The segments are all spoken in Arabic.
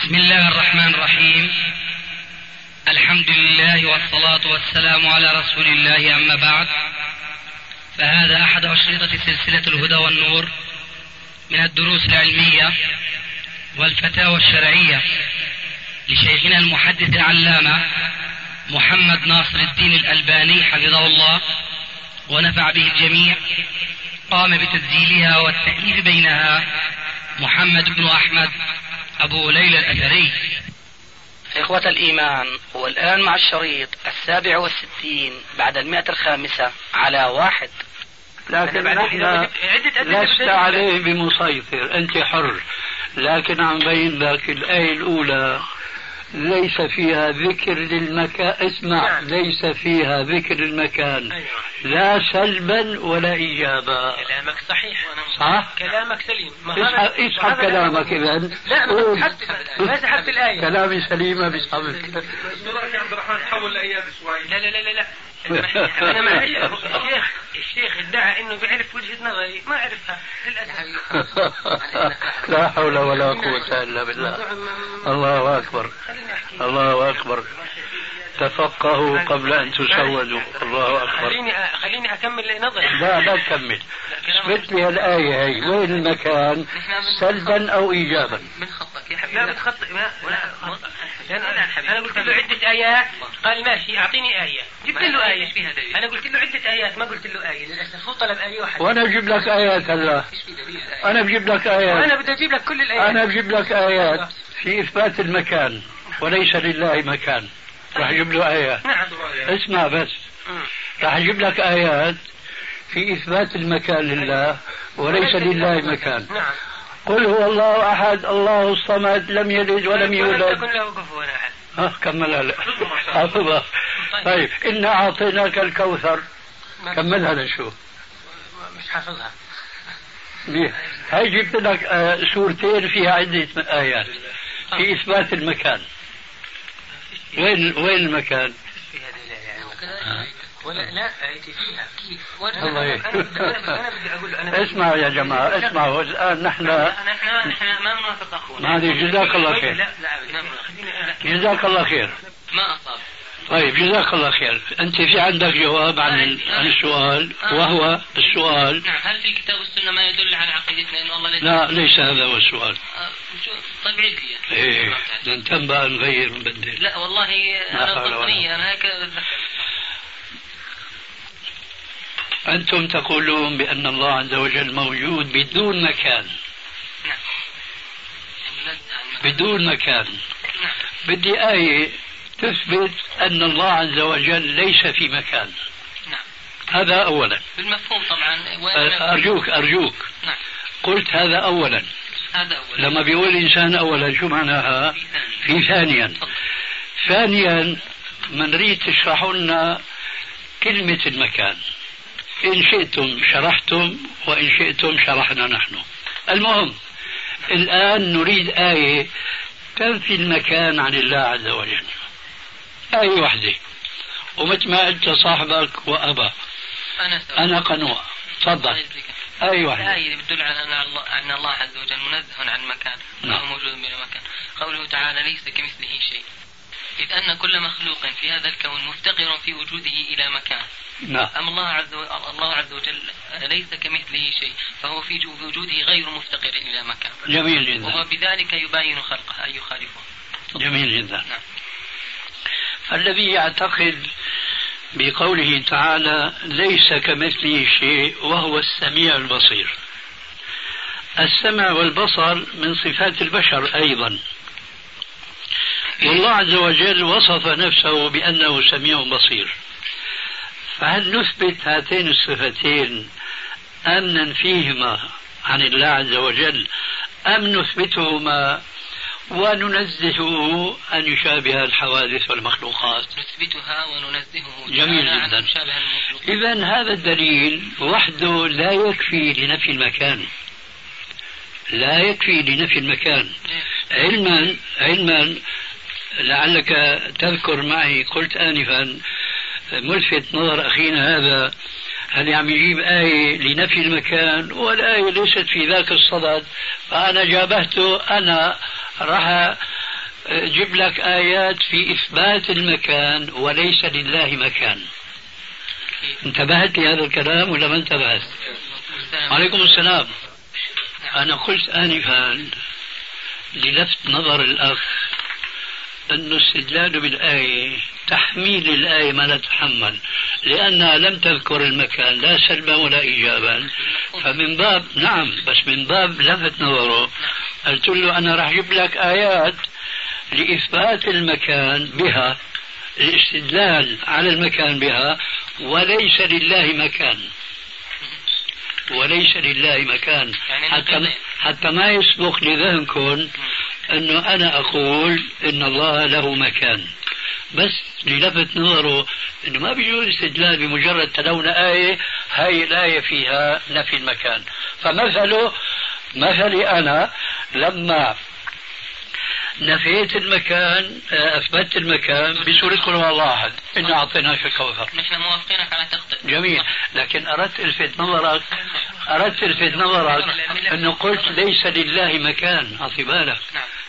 بسم الله الرحمن الرحيم. الحمد لله والصلاة والسلام على رسول الله، أما بعد، فهذا أحد أشرطة سلسلة الهدى والنور من الدروس العلمية والفتاوى الشرعية لشيخنا المحدث العلامة محمد ناصر الدين الألباني حفظه الله ونفع به الجميع. قام بتسجيلها والتأليف بينها محمد بن أحمد أبو ليلى الأثري. إخوة الإيمان، والآن مع الشريط 67 بعد 105 على 1. لكن نحن لست عليه بمسيطر، أنت حر، لكن عم بين لك الآية الأولى ليس فيها ذكر للمكان. اسمع، ليس فيها ذكر المكان لا سلبا ولا إيجابا. كلامك صحيح، صح؟ كلامك سليم. اسحب كلامك إذن. لا، ما سحبت الآية. كلامي سليمة بسحبك. عبد الرحمن تحول الأيام شوي. لا أنا معلش. الشيخ ادعى إنه بيعرف وجهة نظري، ما عرفها للأسف. لا حول ولا قوة إلا بالله. الله أكبر، الله أكبر. تفقهوا قبل أن تسودوا. الله أكبر. خليني أكمل نظري. لا تكمل. اثبت لي الآية هي، وين المكان سلبا أو إيجابا؟ من خطك يا حبيبي. لا بتخطئ. أنا قلت له عدة آيات، قال ماشي أعطيني آية، جبت له آية. أنا قلت له عدة آيات، ما قلت له آية للأسف. هو طلب آية واحدة وأنا أجيب لك آيات. هلا أنا بجيب لك آيات. أنا بدي أجيب لك كل الآيات. أنا بجيب لك آيات في إثبات المكان، وليس لله مكان. راح أجيب له آيات. نعم. اسمع بس. راح أجيب لك آيات في إثبات المكان لله وليس لله مكان. نعم. قل هو الله أحد الله الصمد لم يلد ولم يولد ولم يكن له كفوا أحد. كملها لك. حافظها. طيب، إنا أعطيناك الكوثر. كملها لشو. مش حافظها. هاي جبت لك سورتين فيها عدة آيات في إثبات المكان. وين المكان؟ لا آيتي فيها كيف؟ الله أنا بدي أقول. اسمعوا يا جماعة، اسمعوا. الآن نحن ما نوافق أخونا. ما هذه جزاك الله خير. جزاك الله خير. ما أصاب. طيب، جزاك الله خير. أنت في عندك جواب عن السؤال، وهو السؤال. نعم. هل في الكتاب والسنة ما يدل على عقيدتنا إنه الله لا، ليس هذا هو السؤال. طيب عيد لي. ننتبه نغير نبدل. لا والله أنا ضمنية، أنا هكذا أتذكر. أنتم تقولون بأن الله عز وجل موجود بدون مكان. نعم. بدون مكان. نعم. بدي آية تثبت أن الله عز وجل ليس في مكان. نعم. هذا أولا. بالمفهوم طبعا. أرجوك. نعم. قلت هذا أولا. هذا أولا. لما بيقول الإنسان أولا شو معناها؟ في ثانيا. ثانيا من نريد تشرحوا لنا كلمة المكان. إن شئتم شرحتم وإن شئتم شرحنا نحن. المهم الآن نريد آية تنفي المكان عن الله عز وجل. آية واحدة، ومثل ما قلت صاحبك وأبا أنا قنوع. تفضل. آية واحدة. آية بتدل على أن الله عز وجل منزه عن مكان، وهو موجود بلا مكان. قوله تعالى ليس كمثله شيء، إذ أن كل مخلوق في هذا الكون مفتقر في وجوده إلى مكان. أما الله عز وجل ليس كمثله شيء، فهو في وجوده غير مفتقر إلى مكان. جميل جدا. وهو بذلك يباين خلقه أي يخالفه. جميل جدا. نعم. الذي يعتقد بقوله تعالى ليس كمثله شيء وهو السميع البصير. السمع والبصر من صفات البشر أيضا، والله عز وجل وصف نفسه بأنه سميع بصير. فهل نثبت هاتين الصفتين أم ننفيهما عن الله عز وجل، أم نثبتهما وننزهه أن يشابه الحوادث والمخلوقات؟ نثبتها وننزهه. جميل جدا. إذن هذا الدليل وحده لا يكفي لنفي المكان. لا يكفي لنفي المكان. علما لعلك تذكر معي قلت آنفا ملفت نظر أخينا هذا هل عم يجيب آية لنفي المكان والآية ليست في ذاك الصدد، فأنا جابهته. أنا راح جيب لك آيات في إثبات المكان وليس لله مكان. انتبهت لهذا الكلام ولا ما انتبهت؟ عليكم السلام. أنا قلت آنفا للفت نظر الأخ أن استدلال بالآية تحميل الآية ما لا تحمل، لأنها لم تذكر المكان لا سلبا ولا إيجابا، فمن باب نعم، بس من باب لفت نظره قلت له أنا راح أجيب لك آيات لإثبات المكان بها، الاستدلال على المكان بها، وليس لله مكان، وليس لله مكان، حتى ما يسبق لذهنكم أنه أنا أقول إن الله له مكان، بس للفت نظره أنه ما بيجوز استدلال بمجرد تلونا آية هاي الآية فيها نفي المكان. فمثله مثلي أنا لما نفيت المكان أثبت المكان بسورة قل هو الله أحد إنا أعطيناك الكوثر. نحن موافقينك على تخطئ. جميل، لكن أردت ألفت نظرك أنه قلت ليس لله مكان. أعطي بالك،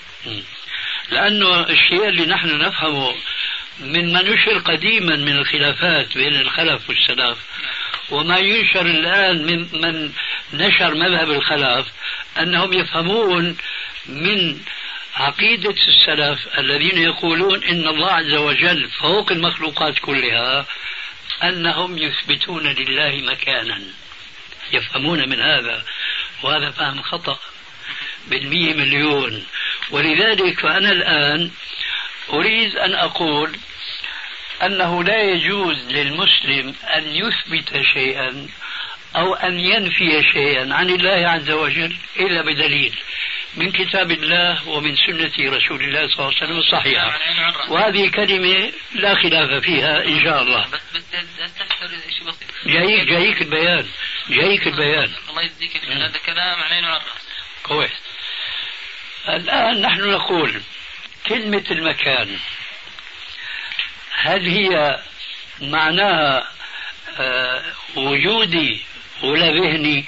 لأنه الشيء اللي نحن نفهمه مما نشر قديما من الخلافات بين الخلف والسلف وما ينشر الآن من نشر مذهب الخلف أنهم يفهمون من عقيدة السلف الذين يقولون إن الله عز وجل فوق المخلوقات كلها أنهم يثبتون لله مكانا، يفهمون من هذا، وهذا فهم خطأ بالمية مليون. ولذلك فأنا الآن أريد أن أقول أنه لا يجوز للمسلم أن يثبت شيئا أو أن ينفي شيئا عن الله عز وجل إلا بدليل من كتاب الله ومن سنة رسول الله صلى الله عليه وسلم الصحيحة، وهذه كلمة لا خلاف فيها إن شاء الله. بس أستفسر شيء بسيط. جايك البيان. الله يجزيك خير، هذا كلام علينا وعلى الرأس. كويس. الآن نحن نقول كلمة المكان هل هي معناها وجودي ولا ذهني؟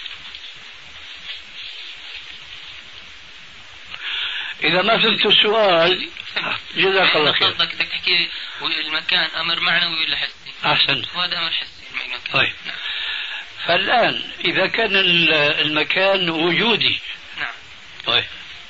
إذا ما فهمت السؤال جزاك الله خير. بدك تحكي المكان أمر معنوي ولا حسي؟ أحسنت. وهذا أمر حسي. طيب. فالآن إذا كان المكان وجودي، نعم، طيب،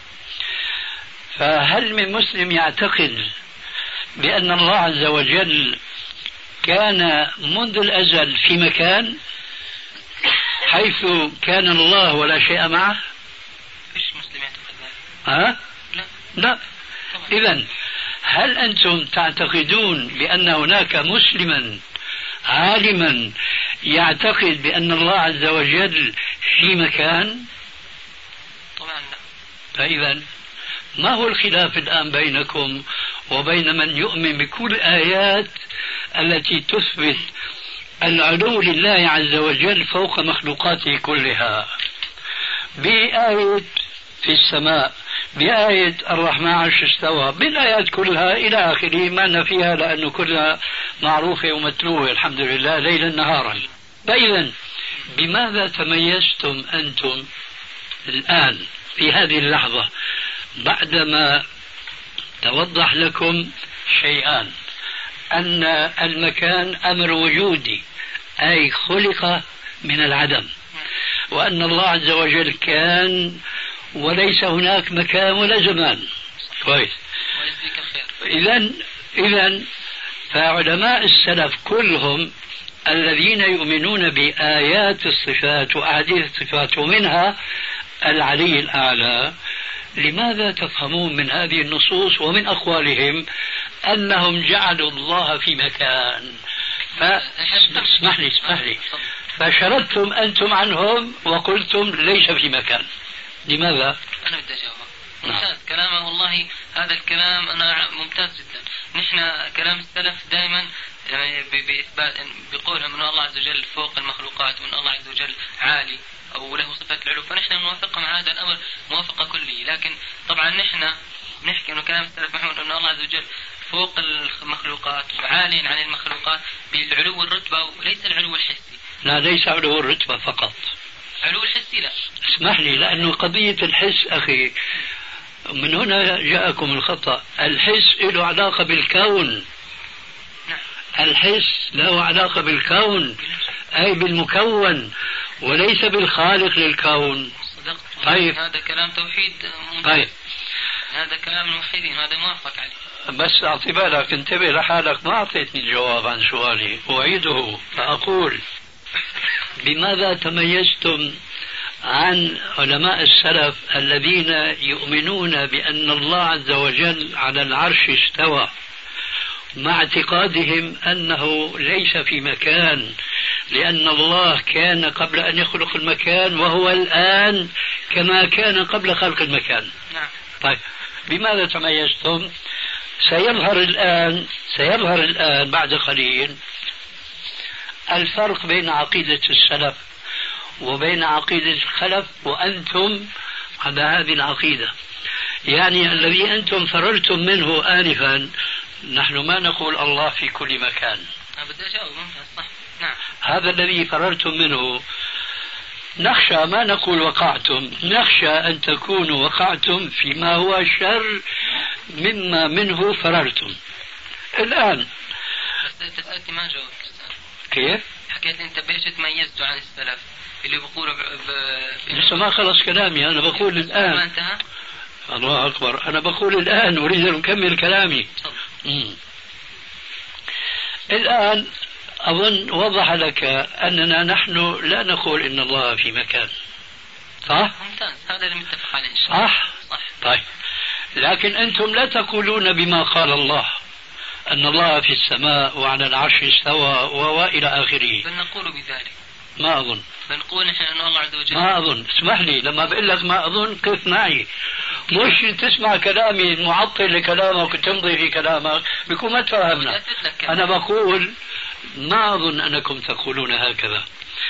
فهل من مسلم يعتقد بأن الله عز وجل كان منذ الأزل في مكان حيث كان الله ولا شيء معه؟ فيش مسلم يعتقد ذلك. لا. إذن هل أنتم تعتقدون بأن هناك مسلما عالما يعتقد بأن الله عز وجل في مكان؟ طبعا لا. فإذا ما هو الخلاف الآن بينكم وبين من يؤمن بكل آيات التي تثبت العلو لله عز وجل فوق مخلوقاته كلها، بآية في السماء، بآية الرحمن عرش استوى، بالآيات كلها إلى آخره ما نفيها لأنه كلها معروفة ومتلوة الحمد لله ليلا نهارا. فإذا بماذا تميزتم أنتم الآن في هذه اللحظة بعدما توضح لكم شيئان: أن المكان أمر وجودي أي خلق من العدم، وأن الله عز وجل كان وليس هناك مكان ولا زمان. كويس. إذن فعلماء السلف كلهم الذين يؤمنون بآيات الصفات وأحاديث الصفات ومنها العلي الأعلى، لماذا تفهمون من هذه النصوص ومن أقوالهم أنهم جعلوا الله في مكان؟ اسمح لي فشردتم أنتم عنهم وقلتم ليس في مكان. لماذا؟ أنا بدي أجاوب. ممتاز كلامه، والله هذا الكلام أنا ممتاز جدا. نحن كلام السلف دائما يعني بإثبات بقولهم أن الله عز وجل فوق المخلوقات وأن الله عز وجل عالي أو له صفة العلو، فنحن نوافقهم على هذا الأمر موافقة كلية. لكن طبعا نحن نحكي أنه كلام السلف محمود أن الله عز وجل فوق المخلوقات وعالي عن المخلوقات بالعلو الرتبة وليس العلو الحسي. لا، ليس علو الرتبة فقط، علو الحسي لا. اسمح لي، لأنه قضية الحس أخي من هنا جاءكم الخطأ. الحس له علاقة بالكون، الحس له علاقة بالكون أي بالمكون وليس بالخالق للكون. طيب هذا كلام توحيد. طيب هذا كلام الموحدين، هذا موافق عليه. بس أعطي بالك، انتبه لحالك، ما أعطيتني الجواب عن سؤالي، أعيده فأقول بماذا تميزتم عن علماء السلف الذين يؤمنون بأن الله عز وجل على العرش استوى مع اعتقادهم أنه ليس في مكان، لأن الله كان قبل أن يخلق المكان وهو الآن كما كان قبل خلق المكان. طيب بماذا تميزتم؟ سيظهر الآن بعد قليل الفرق بين عقيدة السلف وبين عقيدة الخلف، وأنتم على هذه العقيدة. يعني الذي أنتم فررتم منه آنفا، نحن ما نقول الله في كل مكان. هذا الذي فررتم منه نخشى ما نقول وقعتم، نخشى أن تكونوا وقعتم فيما هو شر مما منه فررتم. الآن بس أنت ما جاوبت. كيف؟ حكيت أنت بيش تميزتوا عن السلف اللي بيقولوا لسه ما خلص كلامي، أنا بقول الآن. ما انتهى؟ الله أكبر، أنا بقول الآن، أريد أن أكمل كلامي. الآن أظن وضح لك أننا نحن لا نقول إن الله في مكان، صح؟ ممتاز، هذا اللي متفق عليه. صح؟ طيب لكن أنتم لا تقولون بما قال الله أن الله في السماء وعلى العرش استوى وإلى آخره. بل نقول بذلك. ما أظن. بنقول نحن أن الله عز وجل. ما أظن، اسمح لي لما بقول لك ما أظن قف معي، مش تسمع كلامي المعطل لكلامك وتمضي في كلامك بيكون ما تفهمنا. أنا بقول ما أظن أنكم تقولون هكذا،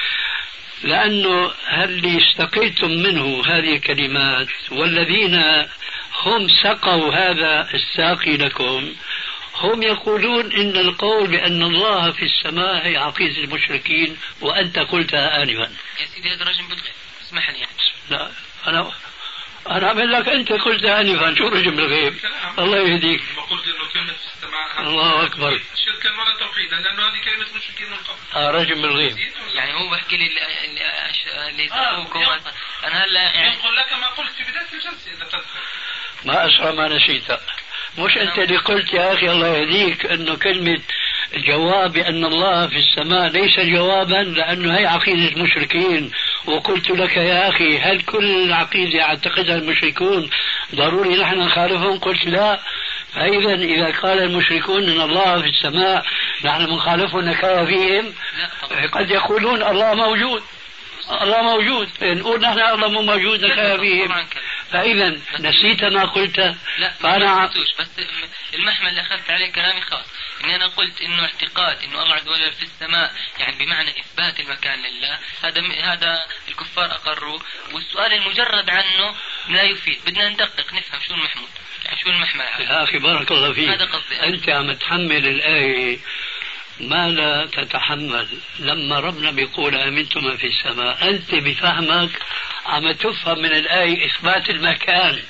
لأنه اللي استقيتم منه هذه الكلمات والذين هم سقوا هذا الساقي لكم هم يقولون إن القول بأن الله في السماء هي عقيدة المشركين، وأنت قلتها آنفا. يا سيدي هذا رجل بالغيب، اسمح لي. لا أنا أعمل لك أنت قلتها آنفا، شو رجل بالغيب؟ الله يهديك. قلت إنه كلمة في السماء الله أكبر. شركا ولا توحيدا، لأنه هذه كلمة مشركين من قبل. رجل بالغيب. يعني هو بحكي لي اللي سألوكم أنا هلا يعني يقول لك ما قلت في بداية الجلسة إذا تذكر. ما أسرع ما نسيت. مش أنت اللي قلت يا أخي الله يهديك أنه كلمة جواب أن الله في السماء ليس جوابا لأنه هي عقيدة المشركين، وقلت لك يا أخي هل كل عقيدة يعتقدها المشركون ضروري نحن نخالفهم؟ قلت لا. فإذا إذا قال المشركون أن الله في السماء نحن بنخالفهم نكافيهم. قد يقولون الله موجود، الله موجود، نقول نحن الله مو موجود نكافيهم. فإذا نسيت ما قلت. لا فأنا بس المحمل اللي أخذت عليه كلامي خاص إن أنا قلت إنه اعتقاد إنه الله عز وجل في السماء يعني بمعنى إثبات المكان لله، هذا الكفار أقروا، والسؤال المجرد عنه لا يفيد. بدنا ندقق نفهم شو المحمود، يعني شو المحمل. يا أخي بارك الله فيك، هذا قصدي. أنت عم تحمل الآية ما لا تتحمل. لما ربنا بيقول آمنتم من في السماء، أنت بفهمك عم تفهم من الآية إثبات المكان،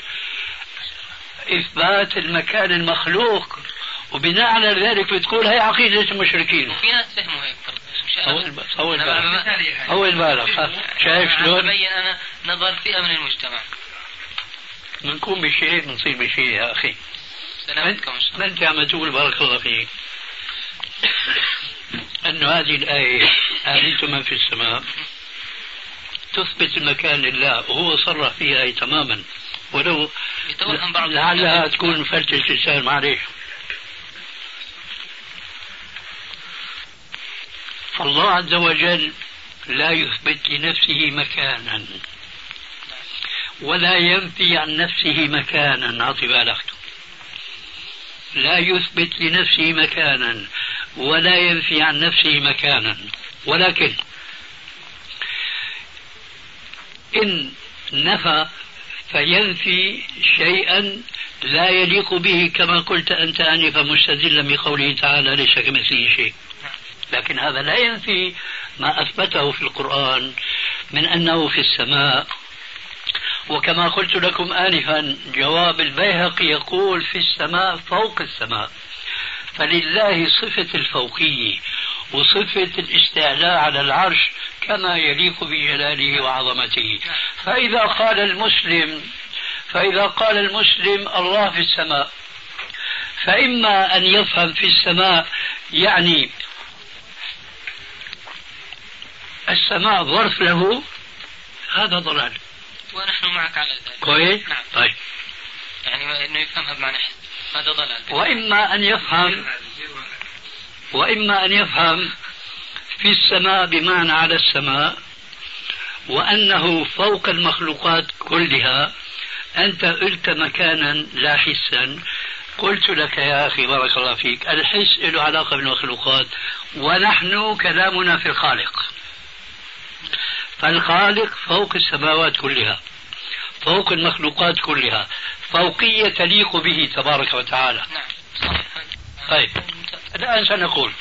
إثبات المكان المخلوق، وبناء على ذلك بتقول هي عقيدة المشركين. وفي ناس فهموا هيك. أول بالك شايف شلون؟ ببين أنا نظر فئة من المجتمع. بنكون بشيء بنصير بشيء يا أخي. ما أنت عم تقول بارك الله فيك أن هذه الآية آمنتم من في السماء تثبت المكان لله، وهو صرح فيها تماما، ولو لعلها تكون فرتة لسان معليش. فالله عز وجل لا يثبت لنفسه مكانا ولا ينفي عن نفسه مكانا. أعطي بالك، لا يثبت لنفسه مكانا ولا ينفي عن نفسه مكانا، ولكن إن نفى فينفي شيئا لا يليق به، كما قلت أنت آنفا مستدلا بقوله تعالى ليس كمثله شيء. لكن هذا لا ينفي ما أثبته في القرآن من أنه في السماء وكما قلت لكم آنفا جواب البيهقي يقول في السماء فوق السماء، فلله صفة الفوقية وصفة الاستعلاء على العرش كما يليق بجلاله وعظمته. فإذا قال المسلم الله في السماء، فإما أن يفهم في السماء يعني السماء ظرف له، هذا ضلال. ونحن معك على ذلك. كويس؟ نعم. طيب. يعني إنه يفهمها بمعنى حس، هذا ضلال. وإما أن يفهم في السماء بمعنى على السماء، وأنه فوق المخلوقات كلها. أنت قلت مكانا لا حسا، قلت لك يا أخي بارك الله فيك الحس له علاقة بالمخلوقات، ونحن كلامنا في الخالق، فالخالق فوق السماوات كلها، فوق المخلوقات كلها، فوقية تليق به تبارك وتعالى. نعم. طيب الآن سنقول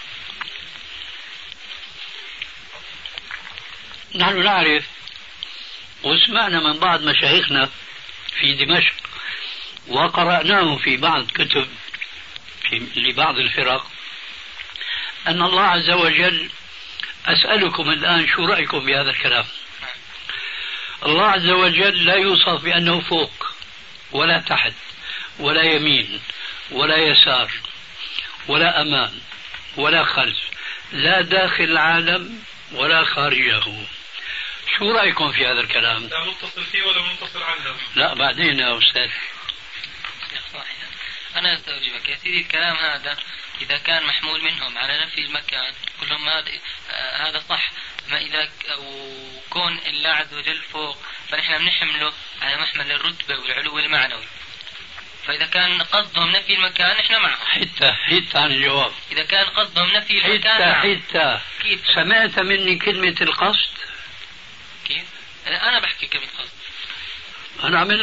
نحن نعرف وسمعنا من بعض مشايخنا في دمشق وقرأناه في بعض كتب لبعض الفرق أن الله عز وجل، أسألكم الآن شو رأيكم بهذا الكلام؟ الله عز وجل لا يوصف بأنه فوق ولا تحت ولا يمين ولا يسار ولا أمام ولا خلف، لا داخل العالم ولا خارجه. شو رأيكم في هذا الكلام؟ لا متصل فيه ولا منفصل عنه. لا بعدين يا أستاذ. أنا أستوجبك يا سيدي. الكلام هذا إذا كان محمول منهم على نفي المكان كلهم هذا صح. ما إذا كون الله عز وجل فوق فنحن بنحمله على محمل الرتبة والعلو المعنوي. فإذا كان قصدهم نفي المكان نحن معهم. حتى عن الجواب. إذا كان قصدهم نفي المكان حتى كيف؟ سمعت مني كلمة القصد؟ كيف؟ أنا بحكي كلمة قصد. أنا أعمل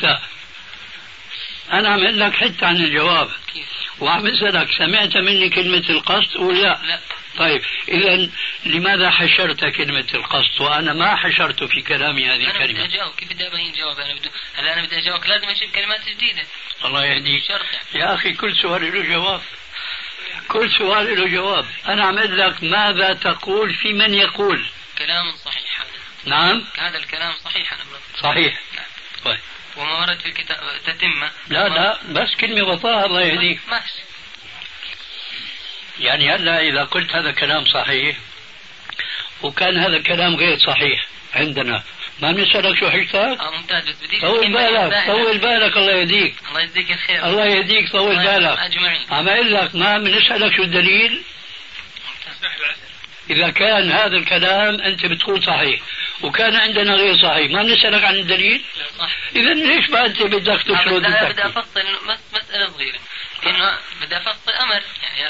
لك حتى عن الجواب. كيف؟ وعم أسألك سمعت مني كلمة القصد ولا لا؟ طيب إذا لماذا حشرت كلمة القصد وأنا ما حشرت في كلامي هذه الكلمة؟ أنا بدي أجاوب. كيف بدي أبين جواب؟ أنا بدي أجاوب لازم أجيب كلمات جديدة. الله يهديك يعني. يا أخي، كل سؤال له جواب. أنا أعمل لك ماذا تقول في من يقول كلام صحيح هذا. نعم هذا الكلام صحيح. أنا صحيح. نعم. طيب. وما ورد في الكتاب تتمة. لا بس كلمة بطاها الله يهديك. ماشي. يعني هلا إذا قلت هذا كلام صحيح وكان هذا كلام غير صحيح عندنا، ما بنسألك شو حجتك؟ ممتاز. بس بديش طول بالك الله يهديك. الله يجزيك الخير. الله يهديك طول بالك. أجمعين. عم أقول لك ما بنسألك شو الدليل؟ إذا كان هذا الكلام أنت بتقول صحيح وكان عندنا غير صحيح ما بنسألك عن الدليل؟ صح. إذا ليش ما أنت بدك تشرد؟ بدي أفصل مسألة صغيرة، إنه بدي أفصل أمر. يعني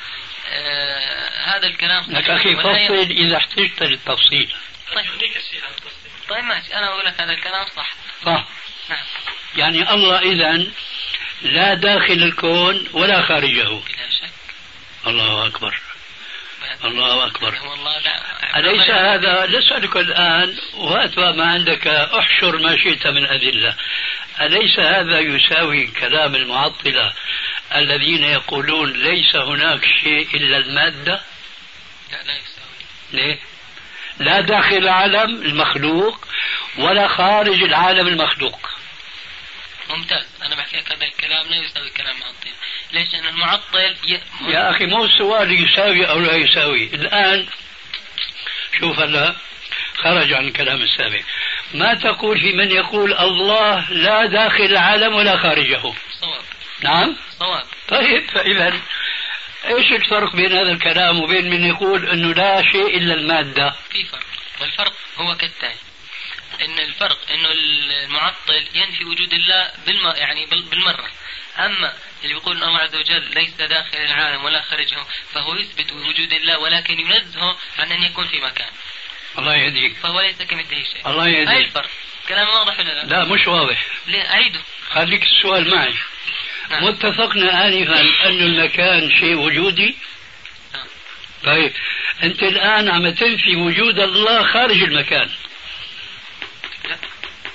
هذا الكلام لك أخي فصل إذا احتجت للتفصيل. طيب ماشي، أنا أقول لك هذا الكلام صح. نعم. يعني الله إذن لا داخل الكون ولا خارجه. بلا شك. الله أكبر. الله أكبر. لا. أليس هذا؟ نسألك الآن وهات ما عندك، احشر ما شئت من أدلة. أليس هذا يساوي كلام المعطلة الذين يقولون ليس هناك شيء إلا المادة؟ لا يساوي. ليه؟ لا داخل العالم المخلوق ولا خارج العالم المخلوق. ممتاز. أنا بحكي لك هذا الكلام لا يساوي كلام معطل. ليش؟ لأن المعطل يا أخي مو السؤال يساوي أو لا يساوي. الآن شوف هلا خرج عن الكلام السابق. ما تقول في من يقول الله لا داخل العالم ولا خارجه؟ صواب. نعم صواب. طيب فإذا ايش الفرق بين هذا الكلام وبين من يقول انه لا شيء الا المادة؟ في فرق، والفرق هو كالتالي: ان الفرق انه المعطل ينفي وجود الله يعني بالمرة. اما اللي بيقول ان الله عز وجل ليس داخل العالم ولا خارجه فهو يثبت وجود الله ولكن ينزهه عن ان يكون في مكان. الله يهديك. فهو ليس كمثله شيء. الله يهديك. هاي الفرق. كلام واضح ولا لا؟ لا مش واضح. ليه؟ اعيده. خليك السؤال معي. نعم. متفقنا آنفا أن المكان شيء وجودي. نعم. طيب أنت الآن عم تنفي وجود الله خارج المكان. لا.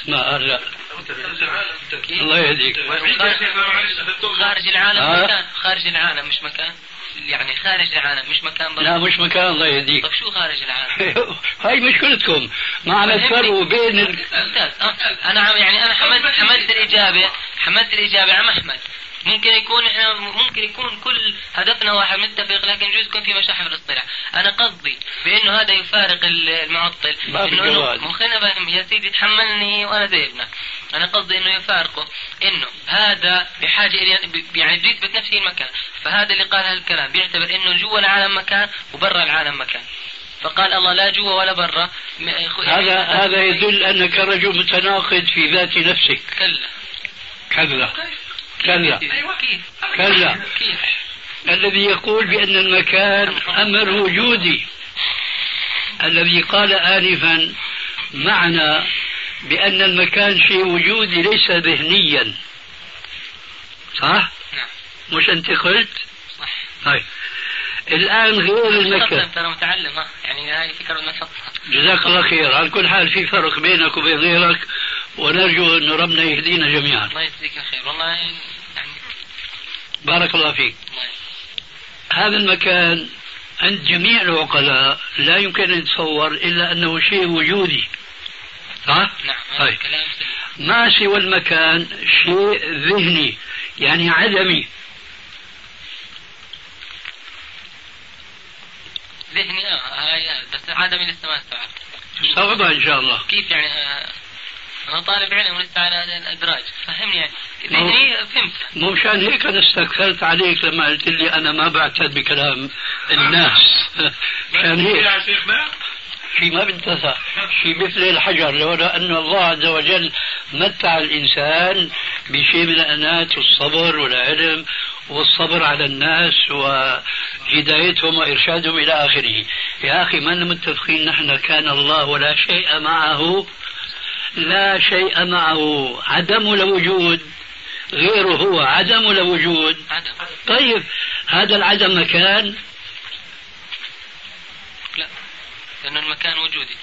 ما لا الله يهديك. خارج العالم مكان، خارج العالم مش مكان، يعني خارج العالم مش مكان برضه. لا مش مكان الله يهديك. طب شو خارج العالم؟ هاي مشكلتكم ما عم تفرقوا بين ممتاز. انا يعني انا حملت الاجابه عم احمد. ممكن يكون كل هدفنا واحد متفق، لكن يجوز يكون في مشاحن في الاصطلاح. انا قصدي بانه هذا يفارق المعطل، انه مخنا فاهم يا سيدي تحملني وانا زي ابنك. انا قصدي انه يفارقه، انه هذا بحاجه يعني بده يثبت نفسه المكان، فهذا اللي قال هالكلام بيعتبر انه جوا العالم مكان وبرا العالم مكان، فقال الله لا جوا ولا برا. هذا يدل انك رجل متناقض في ذات نفسك. كلا كيف؟ الذي يقول بأن المكان أمر وجودي، الذي قال آنفا معنى بأن المكان شيء وجودي ليس ذهنيا، صح؟ نعم. مش أنت قلت؟ صح. طيب الآن غير المكان. ترى متعلم يعني هاي فكرة نحطها. جزاك الله خير. على كل حال في فرق بينك وبين غيرك، ونرجو أن ربنا يهدينا جميعا. الله يجزيك الخير والله يعني. بارك الله فيك. هذا المكان عند جميع العقلاء لا يمكن أن يتصور إلا أنه شيء وجودي، صح؟ نعم. طيب ما سوى المكان شيء ذهني يعني عدمي. ذهني بس عدمي لسه ما استوعبت. استوعبها إن شاء الله. كيف يعني؟ أنا طالب علم ولسه على الأدراج، فهمني يعني. ذهني فهمت. مو مشان هيك أنا استكثرت عليك لما قلت لي أنا ما بعتد بكلام الناس. مشان هيك شيء ما بنتفع، شيء مثل الحجر، لولا أن الله عز وجل متع الإنسان بشيء من الأنات والصبر والعلم والصبر على الناس وهدايتهم وإرشادهم إلى آخره. يا أخي ما متفقين نحن كان الله ولا شيء معه، لا شيء معه، عدم لوجود، غيره هو عدم لوجود. طيب هذا العدم مكان؟ لا، لأن المكان وجودي.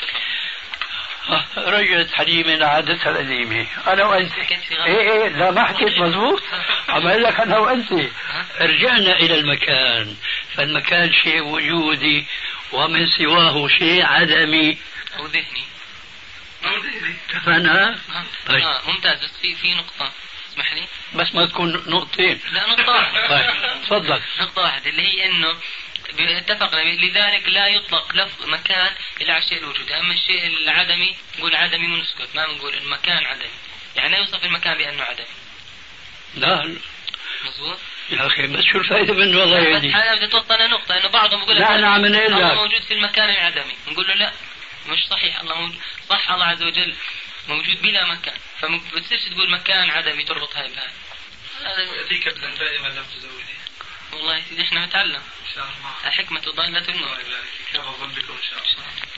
رجعت حليمة لعادتها القديمة. أنا وأنت إيه لا ما حكيت مضبوط. عم أقول لك أنا وأنت رجعنا إلى المكان، فالمكان شيء وجودي ومن سواه شيء عدمي أو ذهني. اتفقنا؟ طيب. ممتاز. بس في نقطة اسمح لي. بس ما تكون نقطتين. لا نقطة واحدة. طيب تفضل. نقطة واحدة اللي هي إنه اتفقنا لذلك لا يطلق لفظ مكان إلا على الشيء الوجودي، أما الشيء العدمي نقول عدمي ونسكت، ما نقول المكان عدمي، يعني لا يوصف المكان بأنه عدمي. لا مظبوط يا أخي، بس شو الفائدة منه والله يهديك. أنا بدي توصل لنقطة إنه بعضهم بيقول لا أنا عم الله موجود في المكان العدمي، نقول له لا مش صحيح، الله موجود صح، الله عز وجل موجود بلا مكان، فبتصيرش تقول مكان عدمي تربط هاي بهاي. هذا يأتيك ابن دائما لم تزودي. والله يا سيدي احنا نتعلم ان شاء الله. الحكمة ضالة الموت. كما ظن بكم ان شاء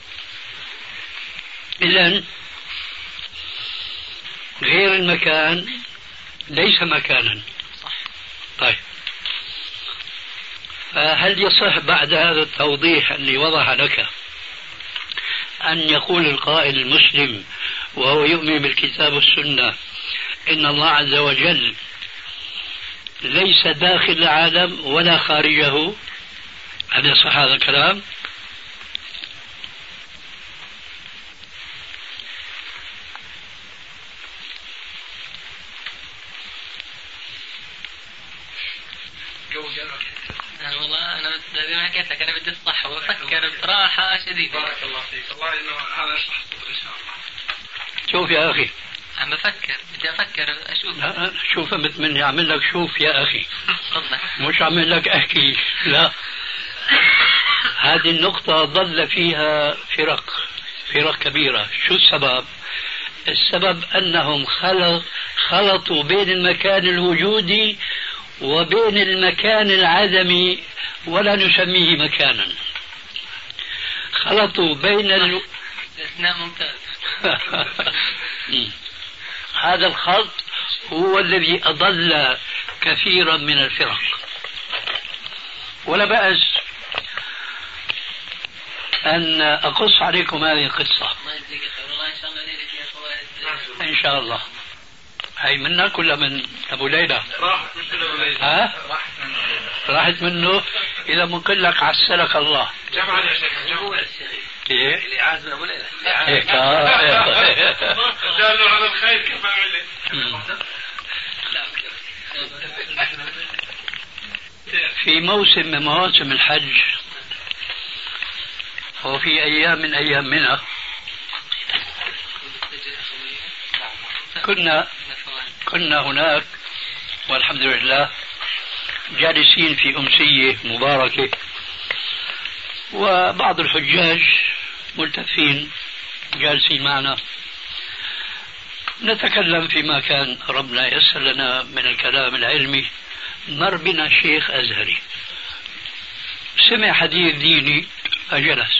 الله. إذن غير المكان ليس مكانا. صح. طيب فهل يصح بعد هذا التوضيح اللي وضح لك أن يقول القائل المسلم وهو يؤمن بالكتاب والسنة إن الله عز وجل ليس داخل العالم ولا خارجه؟ هل يصح هذا الكلام؟ والله أنا زي ما حكيت لك أنا بدي الصح وأفكر بصراحة شديدة. بارك الله فيك. الله إنه هذا يشرح الصدر إن شاء الله. شوف يا أخي. عم بفكر بدي أفكر أشوف. لا شوف مثل مني أعمل لك شوف يا أخي. تفضل. مش أعمل لك أحكي لا. هذه النقطة ظل فيها فرق كبيرة. شو السبب؟ السبب أنهم خلطوا بين المكان الوجودي وبين المكان العدمي ولا نسميه مكانا. خلطوا بين استثناء ممتاز. هذا الخلط هو الذي أضل كثيرا من الفرق. ولا بأس أن أقص عليكم هذه القصة. الله يجزيك خير. والله إن شاء الله ليلة فيها فوائد إن شاء الله. هي منك ولا من أبو ليلى؟ راحت من أبو ليلى. ها؟ راحت منه. إذا بنقول لك عسلك الله. جمع يا شيخ. جمع. كيف؟ اللي عاز من أبو ليلى. هيك. دالوا على الخير كيف أعمل؟ في موسم من مواسم الحج وفي أيام من أيام منى كنا هناك والحمد لله جالسين في أمسية مباركة، وبعض الحجاج ملتفين جالسين معنا نتكلم فيما كان ربنا يسر لنا من الكلام العلمي. مر بنا شيخ أزهري سمع حديث ديني فجلس.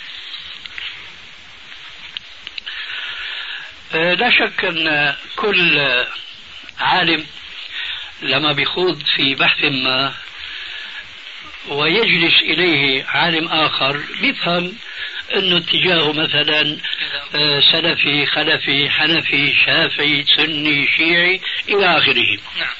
لا شك أن كل عالم لما بيخوض في بحث ما ويجلس إليه عالم آخر بيفهم أنه اتجاهه مثلا سلفي خلفي حنفي شافعي سني شيعي إلى آخره.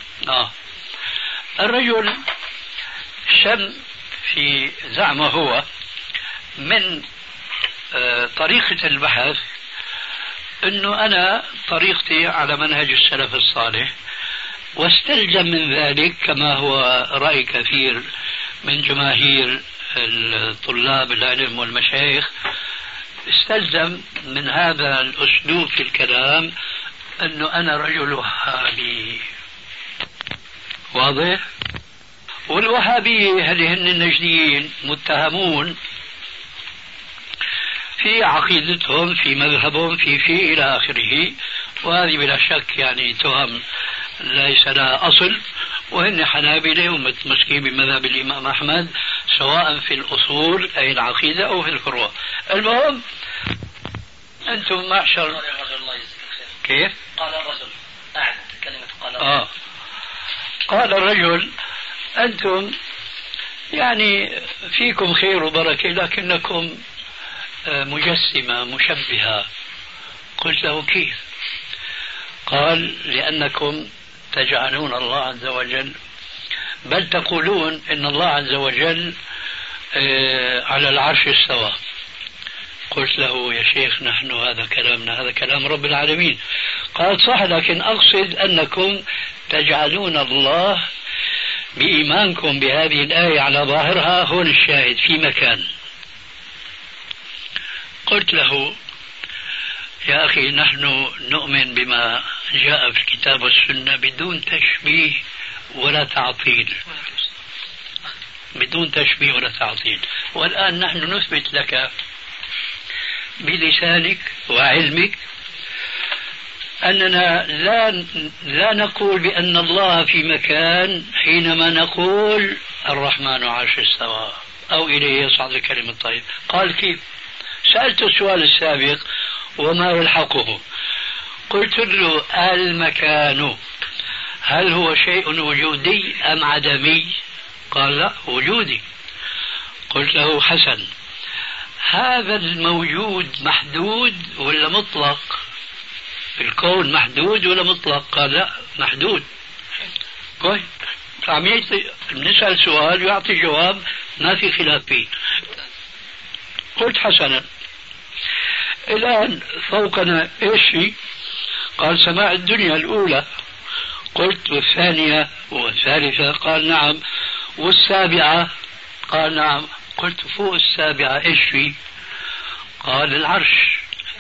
الرجل شم في زعمه هو من طريقة البحث أنه أنا طريقتي على منهج السلف الصالح، واستلزم من ذلك كما هو رأي كثير من جماهير الطلاب العلم والمشايخ، استلزم من هذا الأسلوب في الكلام أنه أنا رجل وهابي. واضح؟ والوهابية هل هن النجديين متهمون في عقيدتهم في مذهبهم في إلى آخره، وهذه بلا شك يعني تهم ليس لها أصل، وهن حنابلة ومتمسكين بمذهب الإمام أحمد سواء في الأصول أي العقيدة أو في الفروع. المهم أنتم معشر كيف؟ قال الرجل أعد كلمة قال الرجل أنتم يعني فيكم خير وبركة لكنكم مجسمة مشبهة. قلت له كيف؟ قال لأنكم تجعلون الله عز وجل بل تقولون إن الله عز وجل على العرش استوى. قلت له يا شيخ نحن هذا كلامنا هذا كلام رب العالمين. قال صح، لكن أقصد أنكم تجعلون الله بإيمانكم بهذه الآية على ظاهرها هون الشاهد في مكان. قلت له يا أخي نحن نؤمن بما جاء في الكتاب والسنة بدون تشبيه ولا تعطيل، بدون تشبيه ولا تعطيل. والآن نحن نثبت لك بلسانك وعلمك أننا لا نقول بأن الله في مكان حينما نقول الرحمن عرش استوى أو إليه يصعد الكلم الطيب. قال كيف؟ سألت السؤال السابق وما يلحقه. قلت له المكان هل هو شيء وجودي أم عدمي؟ قال لا وجودي. قلت له حسن، هذا الموجود محدود ولا مطلق؟ الكون محدود ولا مطلق؟ قال لا محدود. كويس، عم نسأل سؤال ويعطي جواب ما في خلاف فيه. قلت حسنا، الآن فوقنا ايش في؟ قال سماء الدنيا الأولى. قلت والثانية والثالثة؟ قال نعم. والسابعة؟ قال نعم. قلت فوق السابعة ايش في؟ قال العرش.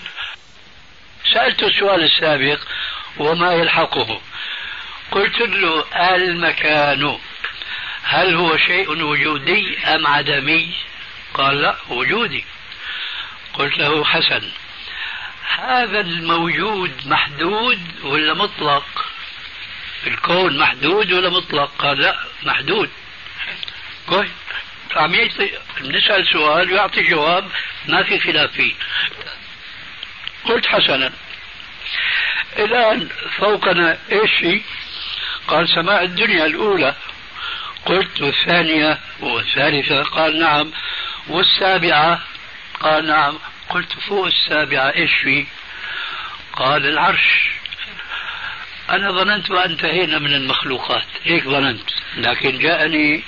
سألت السؤال السابق وما يلحقه. قلت له المكان هل هو شيء وجودي أم عدمي؟ قال لا وجودي. قلت له حسن، هذا الموجود محدود ولا مطلق؟ الكون محدود ولا مطلق؟ قال لا محدود. كويس، عم نسأل سؤال ويعطي جواب ما في خلاف فيه. قلت حسنا، الآن فوقنا ايش في؟ قال سماء الدنيا الأولى. قلت والثانية والثالثة؟ قال نعم. والسابعة؟ قال نعم. قلت فوق السابعة ايش في؟ قال العرش. أنا ظننت وانتهينا من المخلوقات، هيك ظننت، لكن جاءني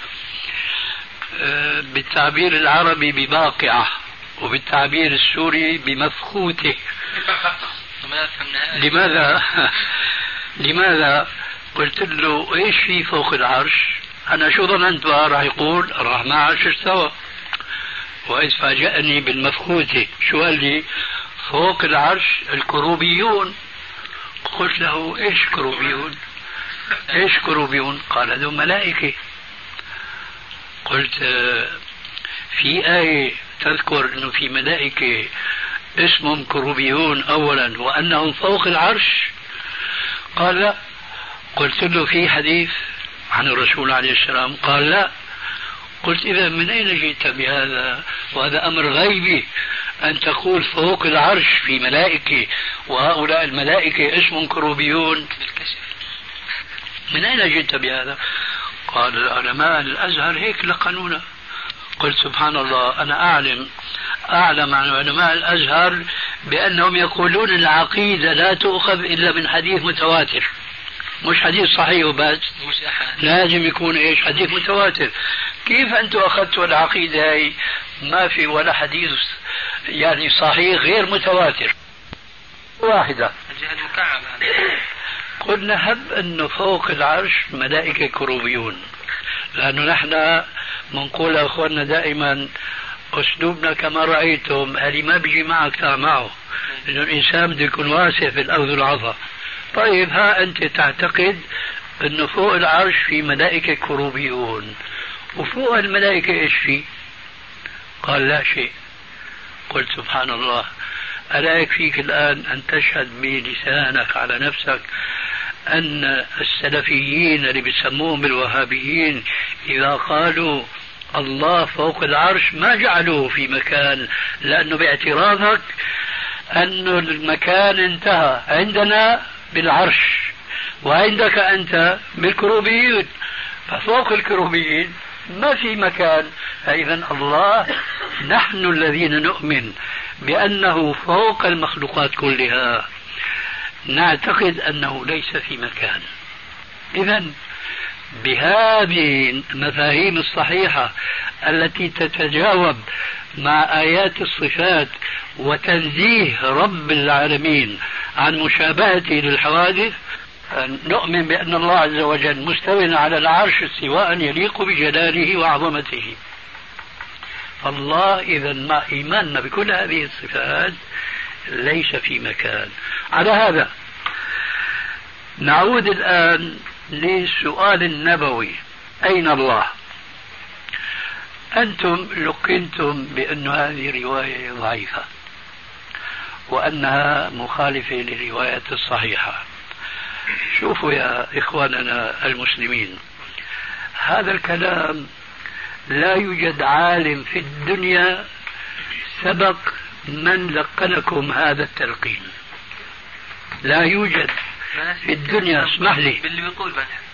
بالتعبير العربي بباقعة وبالتعبير السوري بمفخوته. لماذا قلت له ايش في فوق العرش؟ انا شو ظننت راح يقول الرحمن عرش استوى، واذ فاجأني بالمفخوته. شو قال لي؟ فوق العرش الكروبيون. قلت له ايش كروبيون؟ ايش كروبيون؟ قال هذول ملائكة. قلت في آية تذكر انه في ملائكة اسمهم كروبيون اولا وانهم فوق العرش؟ قال لا. قلت له في حديث عن الرسول عليه السلام؟ قال لا. قلت اذا من اين جئت بهذا؟ وهذا امر غيبي ان تقول فوق العرش في ملائكة وهؤلاء الملائكة اسمهم كروبيون. من اين جئت بهذا؟ قال العلماء الازهر هيك لقنونا. قلت سبحان الله، انا اعلم عن علماء الازهر بانهم يقولون العقيدة لا تؤخذ الا من حديث متواتر، مش حديث صحيح وبس، لازم يكون ايش؟ حديث متواتر. كيف انتم اخذتوا العقيدة هاي ما في ولا حديث يعني صحيح غير متواتر واحدة؟ الجهل مكعب. قلنا هب انه فوق العرش ملائكة كروبيون، لانه نحن منقول اخواننا دائما اسلوبنا كما رايتم اللي ما بيجي معك تعال معه، لانه الانسان بده يكون واسع في الاخذ والعطاء. طيب ها انت تعتقد انه فوق العرش في ملائكة كروبيون، وفوق الملائكة ايش في؟ قال لا شيء. قلت سبحان الله، ألا يكفيك الآن أن تشهد بلسانك على نفسك أن السلفيين اللي بيسموهم الوهابيين إذا قالوا الله فوق العرش ما جعلوه في مكان، لأنه باعتراضك أن المكان انتهى عندنا بالعرش وعندك أنت بالكروبيين، ففوق الكروبيين ما في مكان. فإذا الله نحن الذين نؤمن بأنه فوق المخلوقات كلها نعتقد أنه ليس في مكان. إذا بهذه المفاهيم الصحيحة التي تتجاوب مع آيات الصفات وتنزيه رب العالمين عن مشابهته للحوادث، نؤمن بأن الله عز وجل مستوٍ على العرش استواء يليق بجلاله وعظمته. فالله إذا مع إيماننا بكل هذه الصفات ليس في مكان. على هذا نعود الآن للسؤال النبوي: أين الله؟ أنتم لقنتم بأن هذه رواية ضعيفة وأنها مخالفة للرواية الصحيحة. شوفوا يا إخواننا المسلمين، هذا الكلام لا يوجد عالم في الدنيا سبق من لقنكم هذا التلقين، لا يوجد في الدنيا. اسمح لي باللي بيقول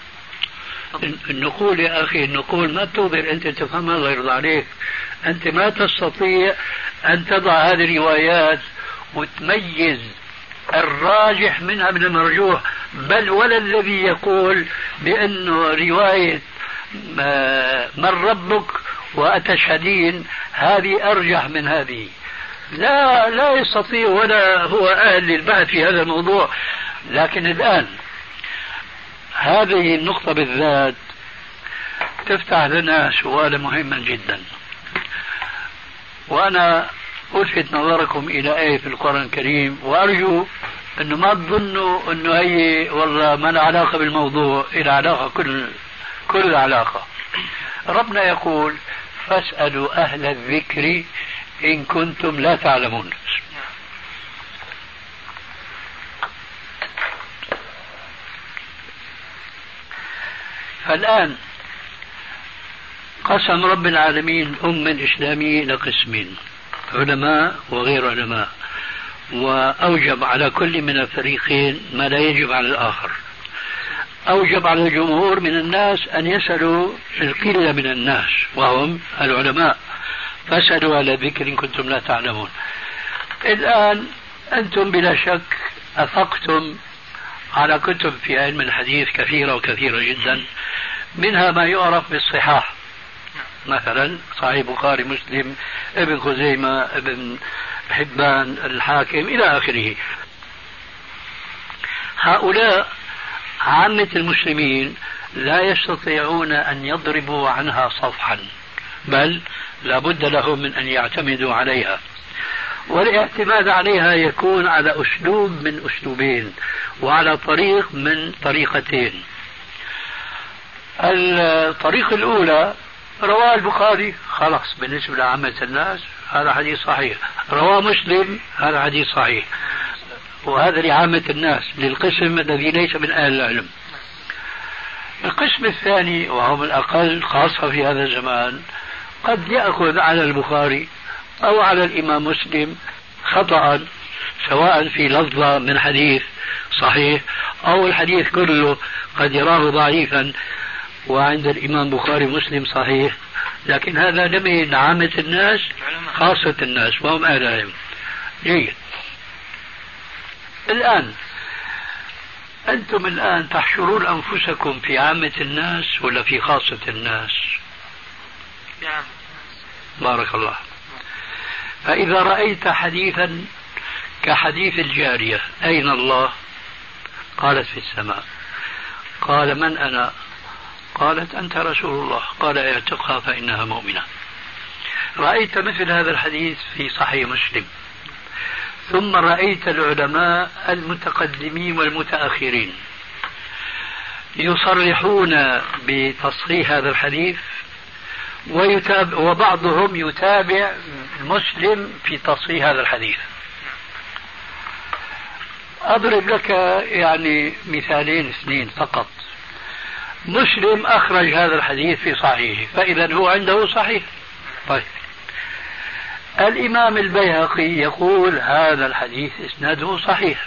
النقول يا أخي، النقول ما تقدر أنت تفهمها الله يرضى عليك. أنت ما تستطيع أن تضع هذه الروايات وتميز الراجح منها من المرجوح، بل ولا الذي يقول بأنه رواية من ربك وأتشهدين هذه أرجح من هذه. لا يستطيع ولا هو أهل للبحث في هذا الموضوع. لكن الآن هذه النقطة بالذات تفتح لنا سؤالا مهما جدا، وأنا ألفت نظركم إلى آية في القرآن الكريم، وأرجو أنه ما تظنوا أنه هي والله ما لها علاقة بالموضوع، إلى علاقة كل علاقة. ربنا يقول: فاسألوا أهل الذكر إن كنتم لا تعلمون. فالآن قسم رب العالمين الأمة الإسلامية إلى قسمين: علماء وغير علماء، وأوجب على كل من الفريقين ما لا يجب على الآخر. أوجب على الجمهور من الناس أن يسألوا القلة من الناس وهم العلماء: فاسألوا على ذكر إن كنتم لا تعلمون. الآن أنتم بلا شك أفقتم على كتب في علم الحديث كثيرة وكثيرة جدا، منها ما يعرف بالصحاح، مثلا صحيح بخاري، مسلم، ابن خزيمة، ابن حبان، الحاكم إلى آخره. هؤلاء عامة المسلمين لا يستطيعون أن يضربوا عنها صفحا، بل لا بد لهم من أن يعتمدوا عليها، والاعتماد عليها يكون على أسلوب من أسلوبين وعلى طريق من طريقتين. الطريقة الأولى رواه البخاري، خلاص بالنسبة لعامة الناس هذا حديث صحيح، رواه مسلم هذا حديث صحيح، وهذا لعامة الناس، للقسم الذي ليس من أهل العلم. القسم الثاني وهم الأقل خاصة في هذا الزمان قد يأخذ على البخاري أو على الإمام مسلم خطأ، سواء في لفظة من حديث صحيح أو الحديث كله قد يراه ضعيفا وعند الإمام بخاري مسلم صحيح، لكن هذا لم يكن عامة الناس خاصة الناس وهم أهل العلم. جيد. الآن أنتم الآن تحشرون أنفسكم في عامة الناس ولا في خاصة الناس؟ نعم. بارك الله. فإذا رأيت حديثا كحديث الجارية أين الله؟ قالت في السماء. قال من أنا؟ قالت أنت رسول الله. قال اعتقها فإنها مؤمنة. رأيت مثل هذا الحديث في صحيح مسلم، ثم رأيت العلماء المتقدمين والمتأخرين يصرحون بتصحيح هذا الحديث، وبعضهم يتابع مسلم في تصحيح هذا الحديث. أضرب لك يعني مثالين اثنين فقط. مسلم أخرج هذا الحديث في صحيحه، فإذا هو عنده صحيح. طيب، الإمام البيهقي يقول هذا الحديث إسناده صحيح،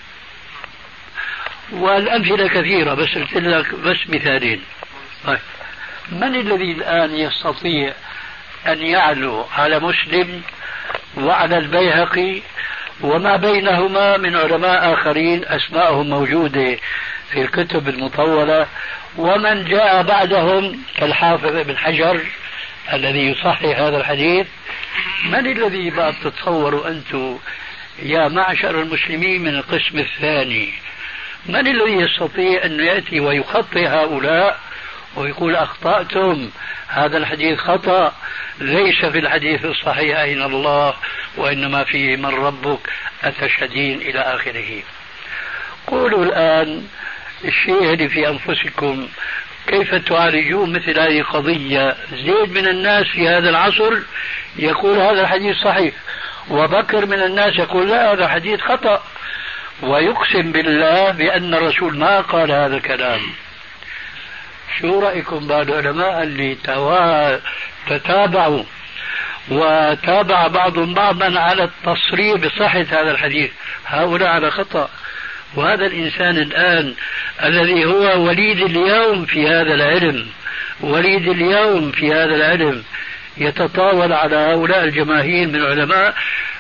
والأمثلة كثيرة، بس قلت لك بس مثالين. طيب، من الذي الآن يستطيع أن يعلو على مسلم وعلى البيهقي وما بينهما من علماء آخرين أسماءهم موجودة في الكتب المطولة، ومن جاء بعدهم كالحافظ ابن حجر الذي يصحح هذا الحديث؟ من الذي بقى تتصوروا أنتم يا معشر المسلمين من القسم الثاني، من الذي يستطيع أن يأتي ويخطئ هؤلاء ويقول أخطأتم، هذا الحديث خطأ، ليس في الحديث الصحيح أين الله وإنما فيه من ربك أتشهدين إلى آخره؟ قولوا الآن الشيء اللي في أنفسكم، كيف تعالجون مثل هذه القضية؟ زيد من الناس في هذا العصر يقول هذا الحديث صحيح، وبكر من الناس يقول لا هذا حديث خطأ، ويقسم بالله بأن الرسول ما قال هذا الكلام. شو رأيكم بعد العلماء اللي تتابعوا وتابع بعضهم بعضا على التصريح بصحة هذا الحديث؟ هؤلاء على خطأ. وهذا الإنسان الآن الذي هو وليد اليوم في هذا العلم، وليد اليوم في هذا العلم، يتطاول على هؤلاء الجماهير من العلماء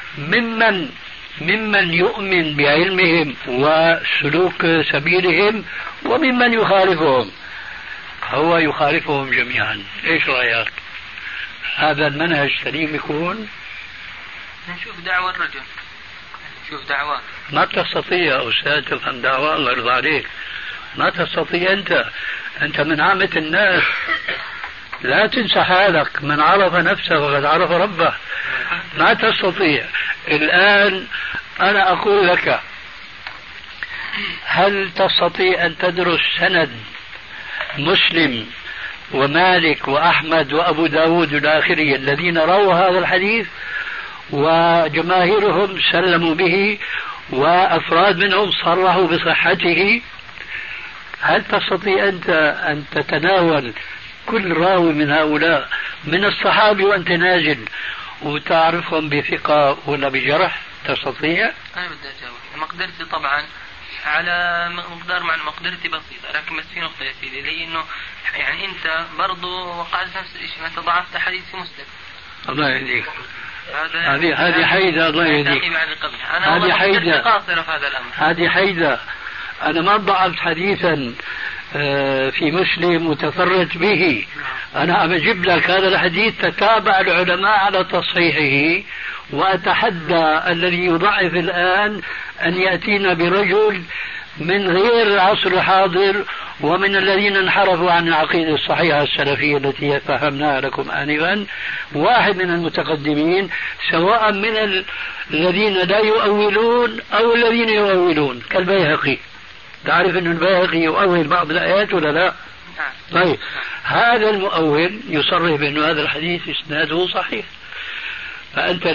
ممن يؤمن بعلمهم وسلوك سبيلهم وممن يخالفهم. هو يخالفهم جميعا. ايش رأيك؟ هذا المنهج سليم يكون؟ نشوف دعوة الرجل، نشوف دعوة. ما تستطيع يا أستاذ تفهم دعوة، الله يرضى عليك، ما تستطيع. أنت من عامة الناس، لا تنسى حالك، من عرف نفسه وقد عرف ربه. ما تستطيع. الآن أنا أقول لك، هل تستطيع أن تدرس سند مسلم ومالك وأحمد وأبو داود والآخرين الذين رووا هذا الحديث وجماهيرهم سلموا به وأفراد منهم صرحوا بصحته؟ هل تستطيع أنت أن تتناول كل راوي من هؤلاء من الصحابي وأنت نازل وتعرفهم بثقة ولا بجرح؟ تستطيع؟ أنا بدي أجاوب. مقدرتي طبعا على مقدار مع مقدرتي بسيطة، لكن بس في نقطة يا سيدي، اللي إنه يعني أنت برضو وقعت نفس الشيء، أنت ضعفت حديث في مسلم. الله يهديك. هذه حيدة الله يهديك. هذه حيدة قاصرة في هذا الأمر. هذه حيدة. أنا ما ضعفت حديثا في مسلم وتفرت به. أنا أجيب لك هذا الحديث تتابع العلماء على تصحيحه، وأتحدى الذي يضعف الآن أن يأتينا برجل من غير العصر الحاضر ومن الذين انحرفوا عن العقيدة الصحيحة السلفية التي فهمناها لكم آنفا، واحد من المتقدمين، سواء من الذين لا يؤولون أو الذين يؤولون كالبيهقي. تعرف أن البيهقي يؤول بعض الآيات ولا لا؟ طيب هذا المؤول يصرح بأن هذا الحديث إسناده صحيح. فأنت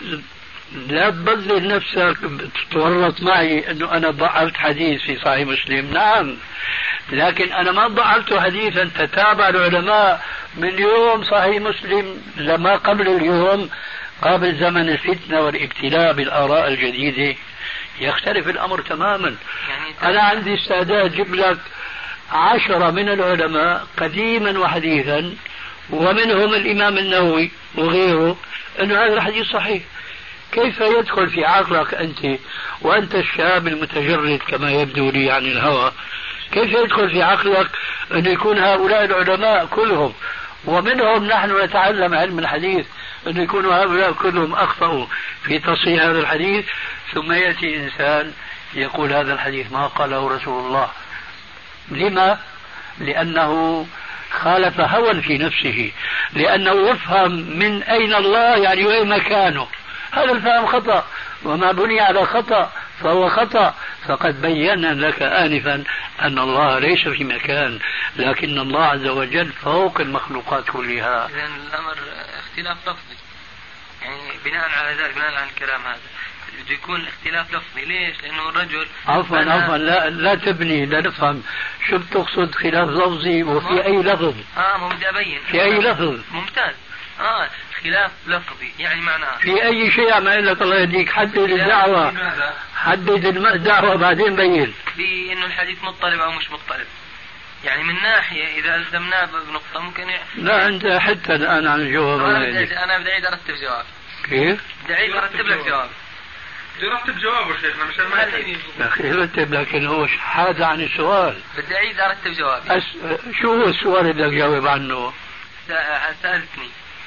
لا تبذل نفسك تتورط معي أنه أنا ضعفت حديث في صحيح مسلم. نعم، لكن أنا ما ضعفت حديثا تتابع العلماء من يوم صحيح مسلم لما قبل اليوم، قبل زمن الفتنة والابتلاء بالآراء الجديدة. يختلف الأمر تماما. أنا عندي استعداد أجيب لك 10 من العلماء قديما وحديثا ومنهم الإمام النووي وغيره أنه هذا الحديث صحيح. كيف يدخل في عقلك أنت وأنت الشاب المتجرد كما يبدو لي عن الهوى، كيف يدخل في عقلك أن يكون هؤلاء العلماء كلهم ومنهم نحن نتعلم علم الحديث أن يكونوا هؤلاء كلهم أخطأوا في تصحيح هذا الحديث، ثم يأتي إنسان يقول هذا الحديث ما قاله رسول الله؟ لما؟ لأنه خالف هوى في نفسه، لأنه يفهم من أين الله يعني وين مكانه. هذا الفهم خطأ، وما بني على خطأ فهو خطأ. فقد بينا لك آنفا أن الله ليس في مكان، لكن الله عز وجل فوق المخلوقات كلها. إذن الأمر اختلاف لفظي، يعني بناء على ذلك، بناء على الكلام هذا بده يكون اختلاف لفظي. ليش؟ لأنه الرجل عفوا لا تبني، لا نفهم شو بتقصد خلاف لفظي وفي أي لفظ. ما بدي أبين في أي لفظ. ممتاز. خلاف لفظي يعني معناه في أي شيء. ما لك الله يهديك، حدد الدعوة، حدد الدعوة بعدين بين. في إنه الحديث مضطرب أو مش مضطرب، يعني من ناحية إذا ألزمناه بنقطة ممكن لا أنت حتى الآن عن الجواب. أنا بدي أعيد أرتب جواب. كيف؟ بدي أعيد أرتب لك جواب. بدي أرتب جوابه شيخنا مشان ما يا أخي رتب، لكن هو حاد عن السؤال. بدي أعيد أرتب جوابي. شو هو السؤال اللي بدك تجاوب عنه؟ سألتني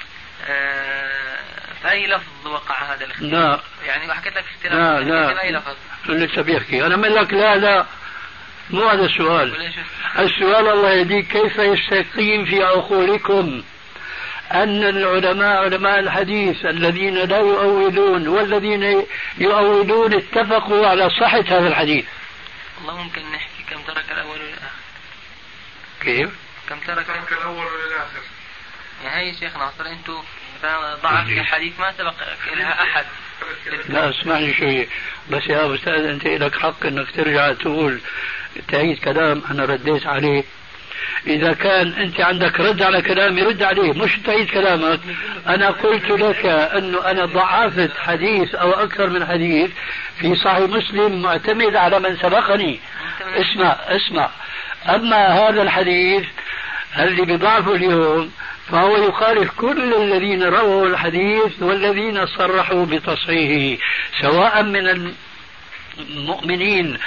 فأي لفظ وقع هذا الاختلاف؟ لا يعني حكيت لك اختلاف. لا أي لفظ؟ لسه بيحكي. أنا من لك لا مو هذا السؤال. السؤال الله يهديك كيف يستقيم في عقولكم أن العلماء علماء الحديث الذين لا يؤولون والذين يؤولون اتفقوا على صحة هذا الحديث؟ الله ممكن نحكي كم ترك الأول والآخر. كيف؟ كم ترك الأول والآخر؟ يعني هاي شيخنا أصلا أنتم ضعف الحديث ما سبق لها أحد. لا اسمعني شوي بس يا أستاذ، أنت لك حق أنك ترجع تقول تعيد كلام أنا رديت عليه. إذا كان أنت عندك رد على كلامي رد عليه، مش تعيد كلامك. أنا قلت لك أنه أنا ضعفت حديث أو أكثر من حديث في صحيح مسلم معتمد على من سبقني. اسمع. أما هذا الحديث الذي بضعفه اليوم فهو يخالف كل الذين رووا الحديث والذين صرحوا بتصحيحه، سواء من المؤمنين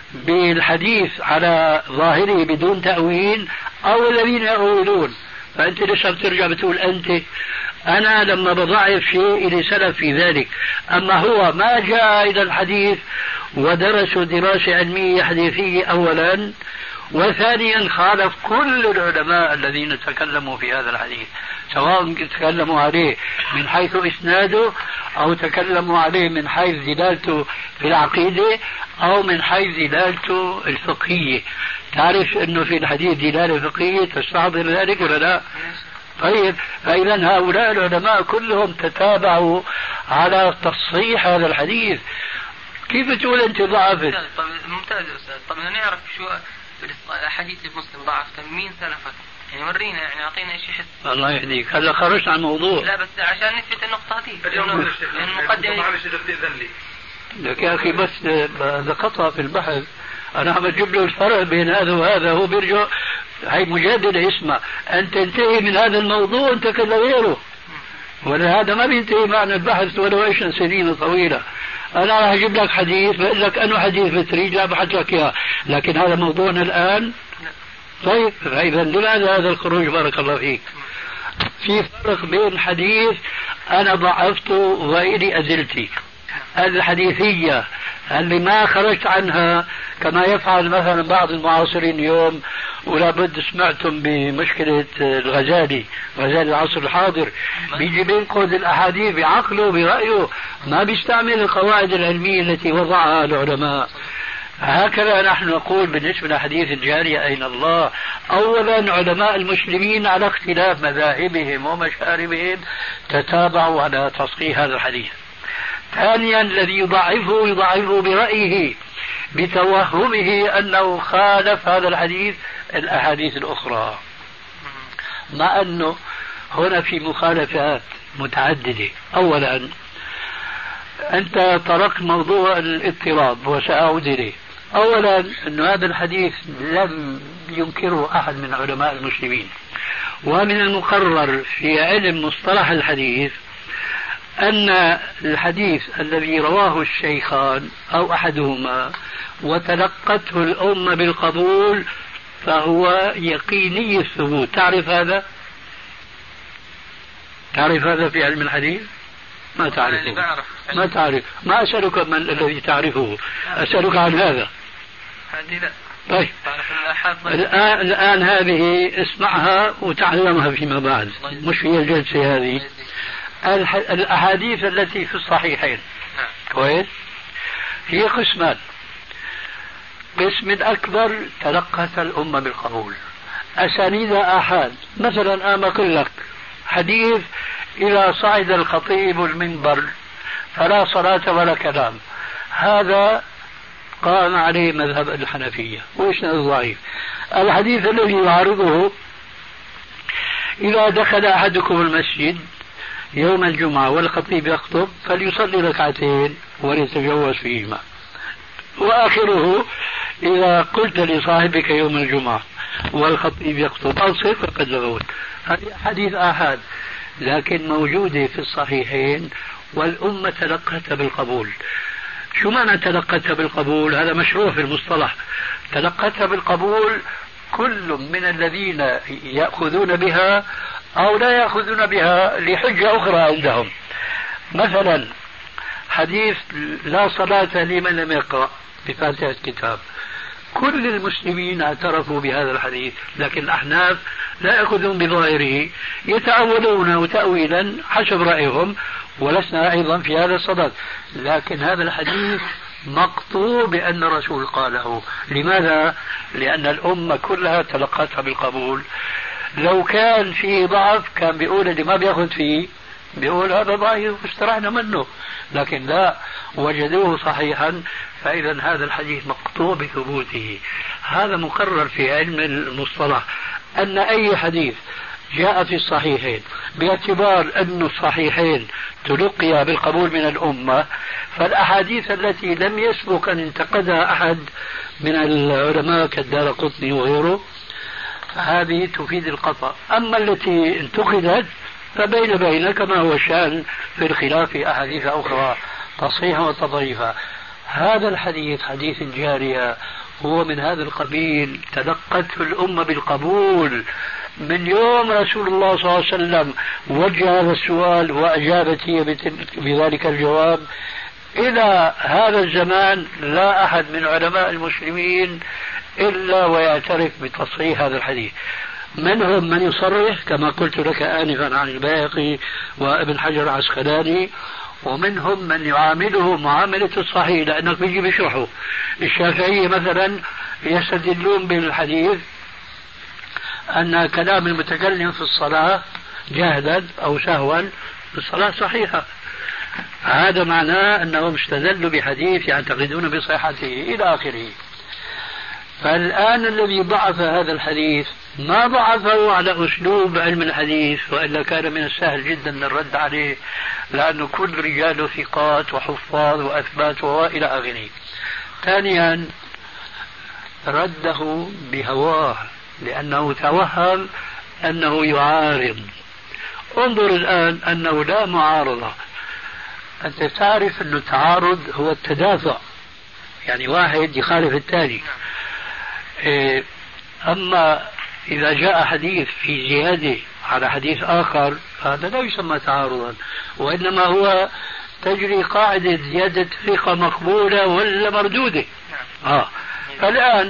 بالحديث على ظاهره بدون تأويل أو الذين يؤولون. فأنت لسه بترجع بتقول أنا لما بضعف شيء إلي سلف في ذلك، أما هو ما جاء إلى الحديث ودرسوا دراسة علمية حديثية أولا، وثانيا خالف كل العلماء الذين تكلموا في هذا الحديث، سواء تكلموا عليه من حيث إسناده أو تكلموا عليه من حيث دلالته في العقيدة أو من حيث دلالته الفقهية. تعرف أنه في الحديث دلالة فقهية تستحضر ذلك ولا لا؟ طيب، فإذا هؤلاء العلماء كلهم تتابعوا على تصحيح هذا الحديث. كيف تقول أنت ضعفت؟ ممتاز أستاذ. طب نعرف شو حديث مسلم ضعف مين سلفك؟ يعني ورينا، يعني أعطينا شيء حس. الله يهديك، هلا خرجت عن الموضوع. لا بس عشان نثبت النقطة دي. المقدمة معلش إذا بتأذن لي. لك يا أخي بس هذا خطأ في البحث. أنا عم أجيب له الفرق بين هذا وهذا، هو بيرجع هاي مجادلة. اسمع، أنت تنتهي من هذا الموضوع أنت كلا غيره. ولهذا ما بينتهي معنا البحث ولو ايش سنين طويلة. أنا راح أجيب لك حديث بقول لك أنه حديث بتريد لا بحث لك إياه، لكن هذا موضوعنا الآن. طيب فإذا لماذا هذا الخروج؟ بارك الله فيك. في فرق بين حديث أنا ضعفته وإلي أزلتي، الحديثية اللي ما خرجت عنها كما يفعل مثلا بعض المعاصرين اليوم، ولا بد سمعتم بمشكلة الغزالي، غزالي العصر الحاضر بيجي بينقذ الأحاديث بعقله برأيه، ما بيستعمل القواعد العلمية التي وضعها العلماء. هكذا نحن نقول بالنسبة لحديث الجارية أين الله. أولا علماء المسلمين على اختلاف مذاهبهم ومشاربهم تتابعوا على تصحيح هذا الحديث. ثانيا الذي يضعفه برأيه بتوهمه أنه خالف هذا الحديث الأحاديث الأخرى، مع أنه هنا في مخالفات متعددة. أولا أنت طرقت موضوع الاضطراب وسأعود إليه. أولا أن هذا الحديث لم ينكره أحد من علماء المسلمين، ومن المقرر في علم مصطلح الحديث أن الحديث الذي رواه الشيخان أو أحدهما وتلقته الأمة بالقبول فهو يقيني الثبوت. تعرف هذا؟ تعرف هذا في علم الحديث؟ ما تعرفه. ما تعرف. ما أسألك من الذي تعرفه، أسألك عن هذا. طيب الآن هذه اسمعها وتعلمها فيما بعد، مش هي الجلسة هذه. الأحاديث التي في الصحيحين كويس هي قسمان. قسم أكبر تلقت الأمة بالقبول، أسانيد آحاد. مثلا أنا أقول لك حديث إذا صعد الخطيب المنبر فلا صلاة ولا كلام، هذا قام عليه مذهب الحنفية وإسناد ضعيف. الحديث الذي يعارضه إذا دخل أحدكم المسجد يوم الجمعة والخطيب يخطب فليصلي ركعتين وليتجوز فيهما، وآخره إذا قلت لصاحبك يوم الجمعة والخطيب يخطب أنصت فقد لغوت. هذه حديث آحاد لكن موجودة في الصحيحين والأمة تلقتها بالقبول. شو معنى تلقتها بالقبول؟ هذا مشروع في المصطلح. تلقتها بالقبول كل من الذين يأخذون بها أو لا يأخذون بها لحجة أخرى عندهم. مثلا حديث لا صلاة لمن لم يقرأ بفاتحة الكتاب، كل المسلمين اعترفوا بهذا الحديث، لكن الأحناف لا يأخذون بظاهره، يتأولون تأويلا حسب رأيهم، ولسنا أيضا في هذا الصدد. لكن هذا الحديث مقطوع بأن الرسول قاله. لماذا؟ لأن الأمة كلها تلقتها بالقبول. لو كان فيه ضعف كان بيقول اللي ما بياخذ فيه بيقول هذا ضعيف واسترحنا منه، لكن لا، وجدوه صحيحا. فإذا هذا الحديث مقطوع بثبوته. هذا مقرر في علم المصطلح أن أي حديث جاء في الصحيحين باعتبار أن الصحيحين تلقي بالقبول من الأمة، فالأحاديث التي لم يسبق أن انتقدها أحد من العلماء كالدارقطني وغيره هذه تفيد القطع. أما التي انتقدت فبين كما هو الشأن في الخلاف في أحاديث أخرى تصحيحا وتضعيفا. هذا الحديث حديث الجارية هو من هذا القبيل، تلقته الأمة بالقبول من يوم رسول الله صلى الله عليه وسلم وجه هذا السؤال وأجابت هي بذلك الجواب إلى هذا الزمان. لا أحد من علماء المسلمين إلا ويعترف بتصحيح هذا الحديث. منهم من يصرح كما قلت لك آنفا عن البيهقي وابن حجر العسقلاني، ومنهم من يعامله معاملة الصحيح لأنك بيجي بيشرحه. الشافعية مثلا يستدلون بالحديث أن كلام المتكلم في الصلاة جهلا أو سهوا الصلاة صحيحة. هذا معناه أنهم استدلوا بحديث يعتقدون بصحته إلى آخره. فالآن الذي ضعف هذا الحديث ما ضعفه على أسلوب علم الحديث، وإلا كان من السهل جدا الرد عليه، لأنه كل رجاله ثقات وحفاظ وأثبات وإلى آخره. ثانيا رده بهواه لأنه توهم أنه يعارض، انظر الآن أنه لا معارضة. أنت تعرف أن التعارض هو التدافع، يعني واحد يخالف الثاني. أما إذا جاء حديث في زيادة على حديث آخر هذا لا يسمى تعارضا، وإنما هو تجري قاعدة زيادة ثقة مقبولة ولا مردودة. فالآن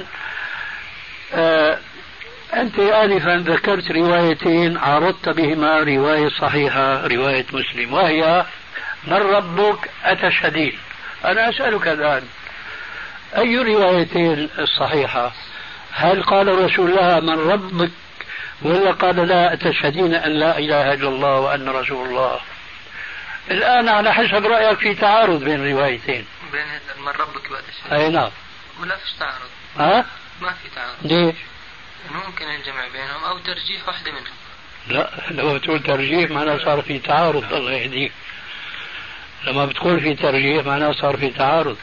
أنت آنفا ذكرت روايتين عارضت بهما رواية صحيحة رواية مسلم، وهي من ربك أتشهدين. أنا أسألك الآن أي روايتين الصحيحة؟ هل قال رسول الله من ربك ولا قال لا أتشهدين أن لا إله إلا الله وأن رسول الله؟ الآن على حسب رأيك في تعارض بين الروايتين. بين من ربك وأتشهدين. أي نعم. ولا فيش تعارض. ما في تعارض. ليش؟ ممكن الجمع بينهم أو ترجيح واحدة منهم. لا، لو تقول ترجيح معناه صار في تعارض. الله يهديك. لما بتقول في ترجيح معناه صار في تعارض.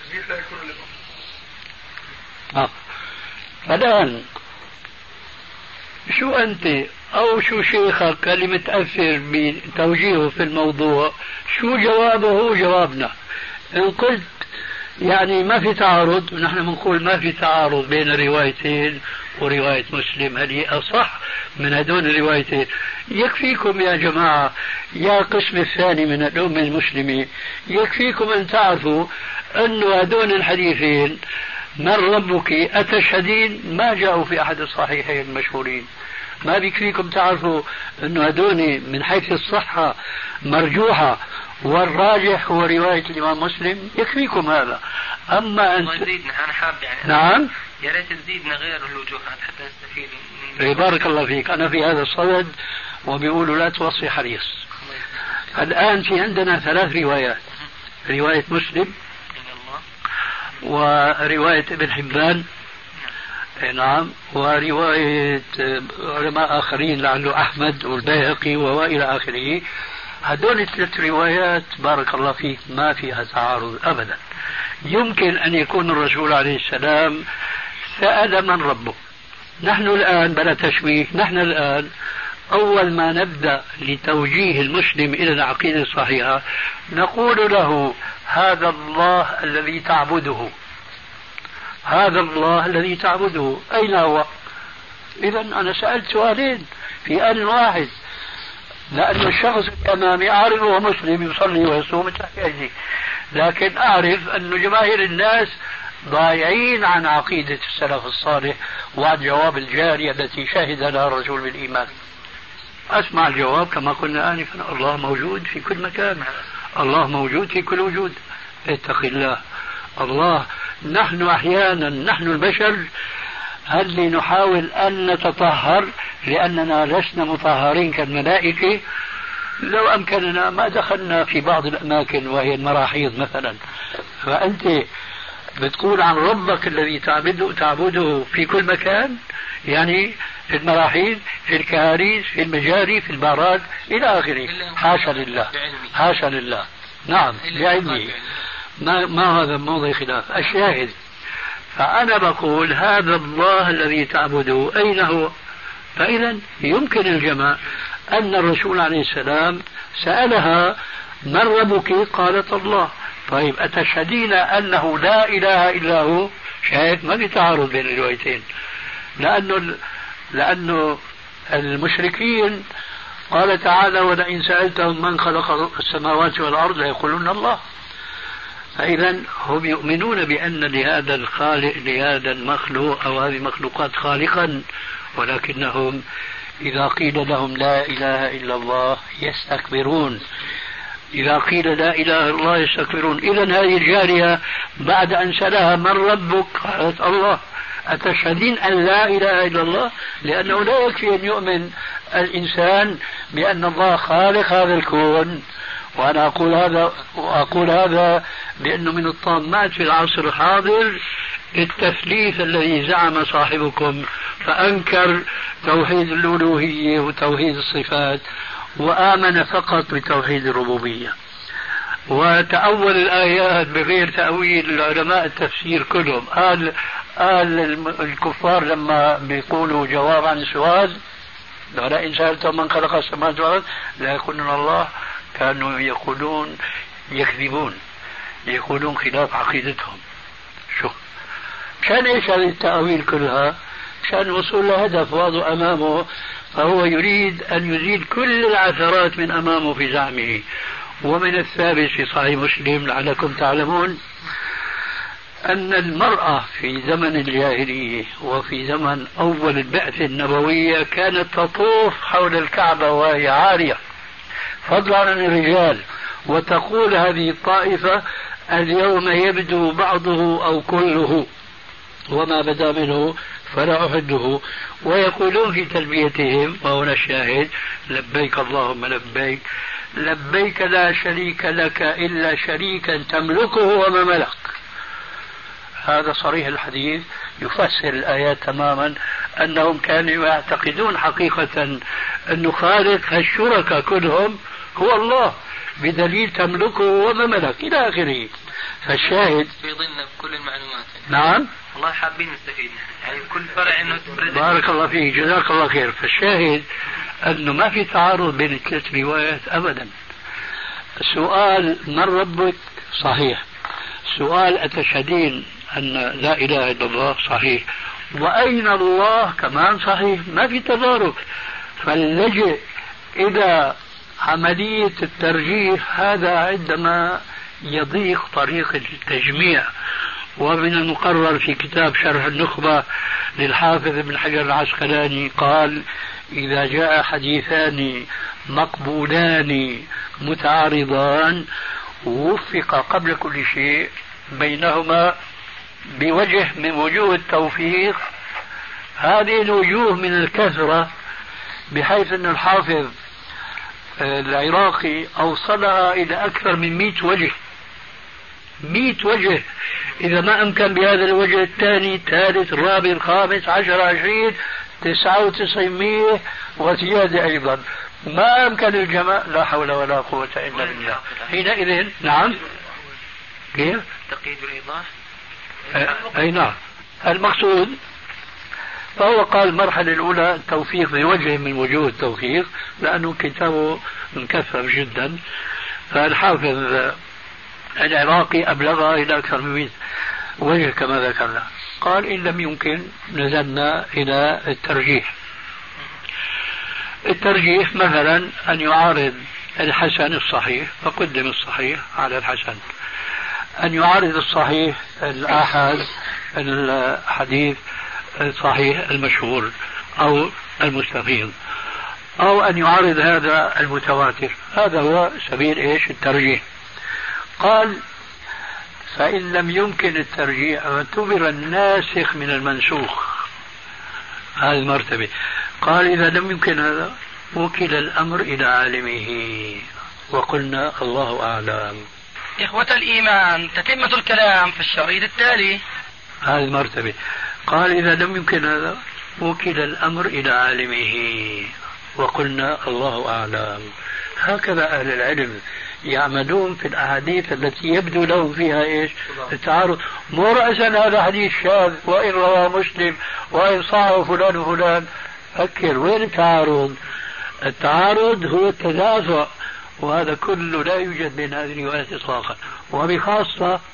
الآن شو أنت أو شو شيخك اللي متأثر بتوجيهه في الموضوع شو جوابه؟ هو جوابنا. إن قلت يعني ما في تعارض، ونحن بنقول ما في تعارض بين الروايتين ورواية مسلم هذه أصح من هدول الروايتين. يكفيكم يا جماعة يا قسم الثاني من الأمة المسلمة، يكفيكم أن تعرفوا أن هدول الحديثين من ربك أتشهدين ما جاءوا في أحد الصحيحين المشهورين. ما بيكفيكم تعرفوا أن هدول من حيث الصحة مرجوحة والراجح هو رواية الإمام مسلم؟ يكفيكم هذا. أما أنت أنا حاب يعني نعم يا ريت تزيدنا غير الوجوهات حتى نستفيد من بارك الله فيك. أنا في هذا الصدد وبيقولوا لا توصي حريص. الآن في عندنا 3 روايات: رواية مسلم ورواية ابن حبان نعم ورواية علماء آخرين لعله أحمد والبيهقي وإلى آخره. هدول 3 روايات بارك الله فيك ما فيها تعارض أبدا. يمكن أن يكون الرسول عليه السلام سأل من ربه. نحن الآن بلا تشويه، نحن الآن أول ما نبدأ لتوجيه المسلم إلى العقيدة الصحيحة نقول له هذا الله الذي تعبده، هذا الله الذي تعبده أين هو؟ إذا أنا سألت سؤالين في آن واحد، لأن الشخص الأمامي أعرف هو مسلم يصلي ويصوم تحت أيدي، لكن أعرف أن جماهير الناس ضايعين عن عقيدة السلف الصالح وعن جواب الجارية التي شهد لها الرسول بالإيمان. أسمع الجواب كما قلنا آنفا: الله موجود في كل مكان، الله موجود في كل وجود، اتق الله. الله نحن أحيانا نحن البشر هل نحاول أن نتطهر لأننا لسنا مطهرين كالملائكة؟ لو أمكننا ما دخلنا في بعض الأماكن وهي المراحيض مثلا. فأنت بتقول عن ربك الذي تعبده في كل مكان، يعني في المراحيض، في الكهاريز، في المجاري، في البارات إلى آخره. حاشا لله، حاشا لله. نعم بعلمه، ما هذا موضع خلاف. الشاهد فأنا بقول هذا الله الذي تعبده أين هو؟ فإذا يمكن الجمع أن الرسول عليه السلام سألها من ربك؟ قالت الله. طيب أتشهدين أنه لا إله إلا هو؟ شاهد ما في تعارض بين الروايتين، لأنه المشركين قال تعالى: ولئن سألتهم من خلق السماوات والأرض ليقولون الله. فإذا هم يؤمنون بأن لهذا الخالق لهذا المخلوق أو هذه المخلوقات خالقا، ولكنهم إذا قيل لهم لا إله إلا الله يستكبرون. إذا قيل لا إله إلا الله يستكبرون. إذن هذه الجارية بعد أن سألها من ربك؟ قالت الله. أتشهدين أن لا إله إلا الله؟ لأنه لا يكفي أن يؤمن الإنسان بأن الله خالق هذا الكون. وأنا أقول هذا لأنه من الطامات في العصر الحاضر التثليث الذي زعم صاحبكم، فأنكر توحيد الألوهية وتوحيد الصفات وآمن فقط بتوحيد الربوبية، وتأول الآيات بغير تأويل علماء التفسير كلهم. قال الكفار لما بيقولوا جواب عن السؤال ولئن سألتهم من خلق السماوات والأرض لا يقولون الله. كانوا يقولون يكذبون، يقولون خلاف عقيدتهم. شو كان ايش هذه التأويل كلها؟ كان الوصول لهدف واضح أمامه، فهو يريد أن يزيل كل العثرات من أمامه في زعمه. ومن الثابت في صحيح مسلم لعلكم تعلمون أن المرأة في زمن الجاهلية وفي زمن أول البعثة النبوية كانت تطوف حول الكعبة وهي عارية فضلا عن الرجال، وتقول هذه الطائفة اليوم يبدو بعضه أو كله وما بدا منه فلا أحده. ويقولون في تلبيتهم، وهنا الشاهد: لبيك اللهم لبيك، لبيك لا شريك لك إلا شريكا تملكه وما ملك. هذا صريح الحديث يفسر الآيات تماما، أنهم كانوا يعتقدون حقيقة أن خالق هالشركاء كلهم هو الله، بدليل تملكه وما ملك إلى آخره. فالشاهد في ضمن كل المعلومات. نعم والله حابين نستفيد يعني كل فرع انه بارك الله فيك، جزاك الله خير. فالشاهد انه ما في تعارض بين الثلاث روايات ابدا. السؤال من ربك صحيح، سؤال أتشهدين أن لا إله إلا الله صحيح، وأين الله كمان صحيح، ما في تضارب. فاللجئ إلى عملية الترجيح هذا عندما يضيق طريق التجميع. ومن المقرر في كتاب شرح النخبة للحافظ ابن حجر العسقلاني قال: إذا جاء حديثان مقبولان متعارضان وفق قبل كل شيء بينهما بوجه من وجوه التوفيق. هذه الوجوه من الكثرة بحيث أن الحافظ العراقي أوصلها إلى أكثر من 100 وجه. 100 وجه، إذا ما أمكن بهذا الوجه الثاني الثالث الرابع الخامس 10 20 99 وزيادة أيضا ما أمكن الجمع. لا حول ولا قوة إلا بالله. حينئذ نعم كيف تقييد الإيضاح أي نعم المقصود. فهو قال المرحلة الأولى التوفيق بوجه من وجوه التوفيق، لأنه كتابه مكثف جدا. فالحافظ العراقي أبلغها إلى أكثر من 100 وجه كما ذكرنا. قال إن لم يمكن نزلنا إلى الترجيح. الترجيح مثلا أن يعارض الحسن الصحيح فقدم الصحيح على الحسن، أن يعارض الصحيح الآحاد الحديث الصحيح المشهور أو المستفيض، أو أن يعارض هذا المتواتر. هذا هو سبيل إيش الترجيح. قال فإن لم يمكن الترجيح واعتبر الناسخ من المنسوخ، هذه المرتبة. قال إذا لم يمكن هذا وكل الأمر إلى عالمه وقلنا الله أعلم. إخوة الإيمان، تتمة الكلام في الشريط التالي. هذه المرتبة. قال إذا لم يمكن هذا وكل الأمر إلى عالمه وقلنا الله أعلم. هكذا أهل العلم يعملون في الأحاديث التي يبدو لهم فيها إيش التعارض. مو رأسا هذا حديث شاذ وإن رواه مسلم وإن صححه فلان وفلان. فكر وين التعارض؟ التعارض هو التدافع، وهذا كله لا يوجد بين هذه الروايات إطلاقا. وبخاصة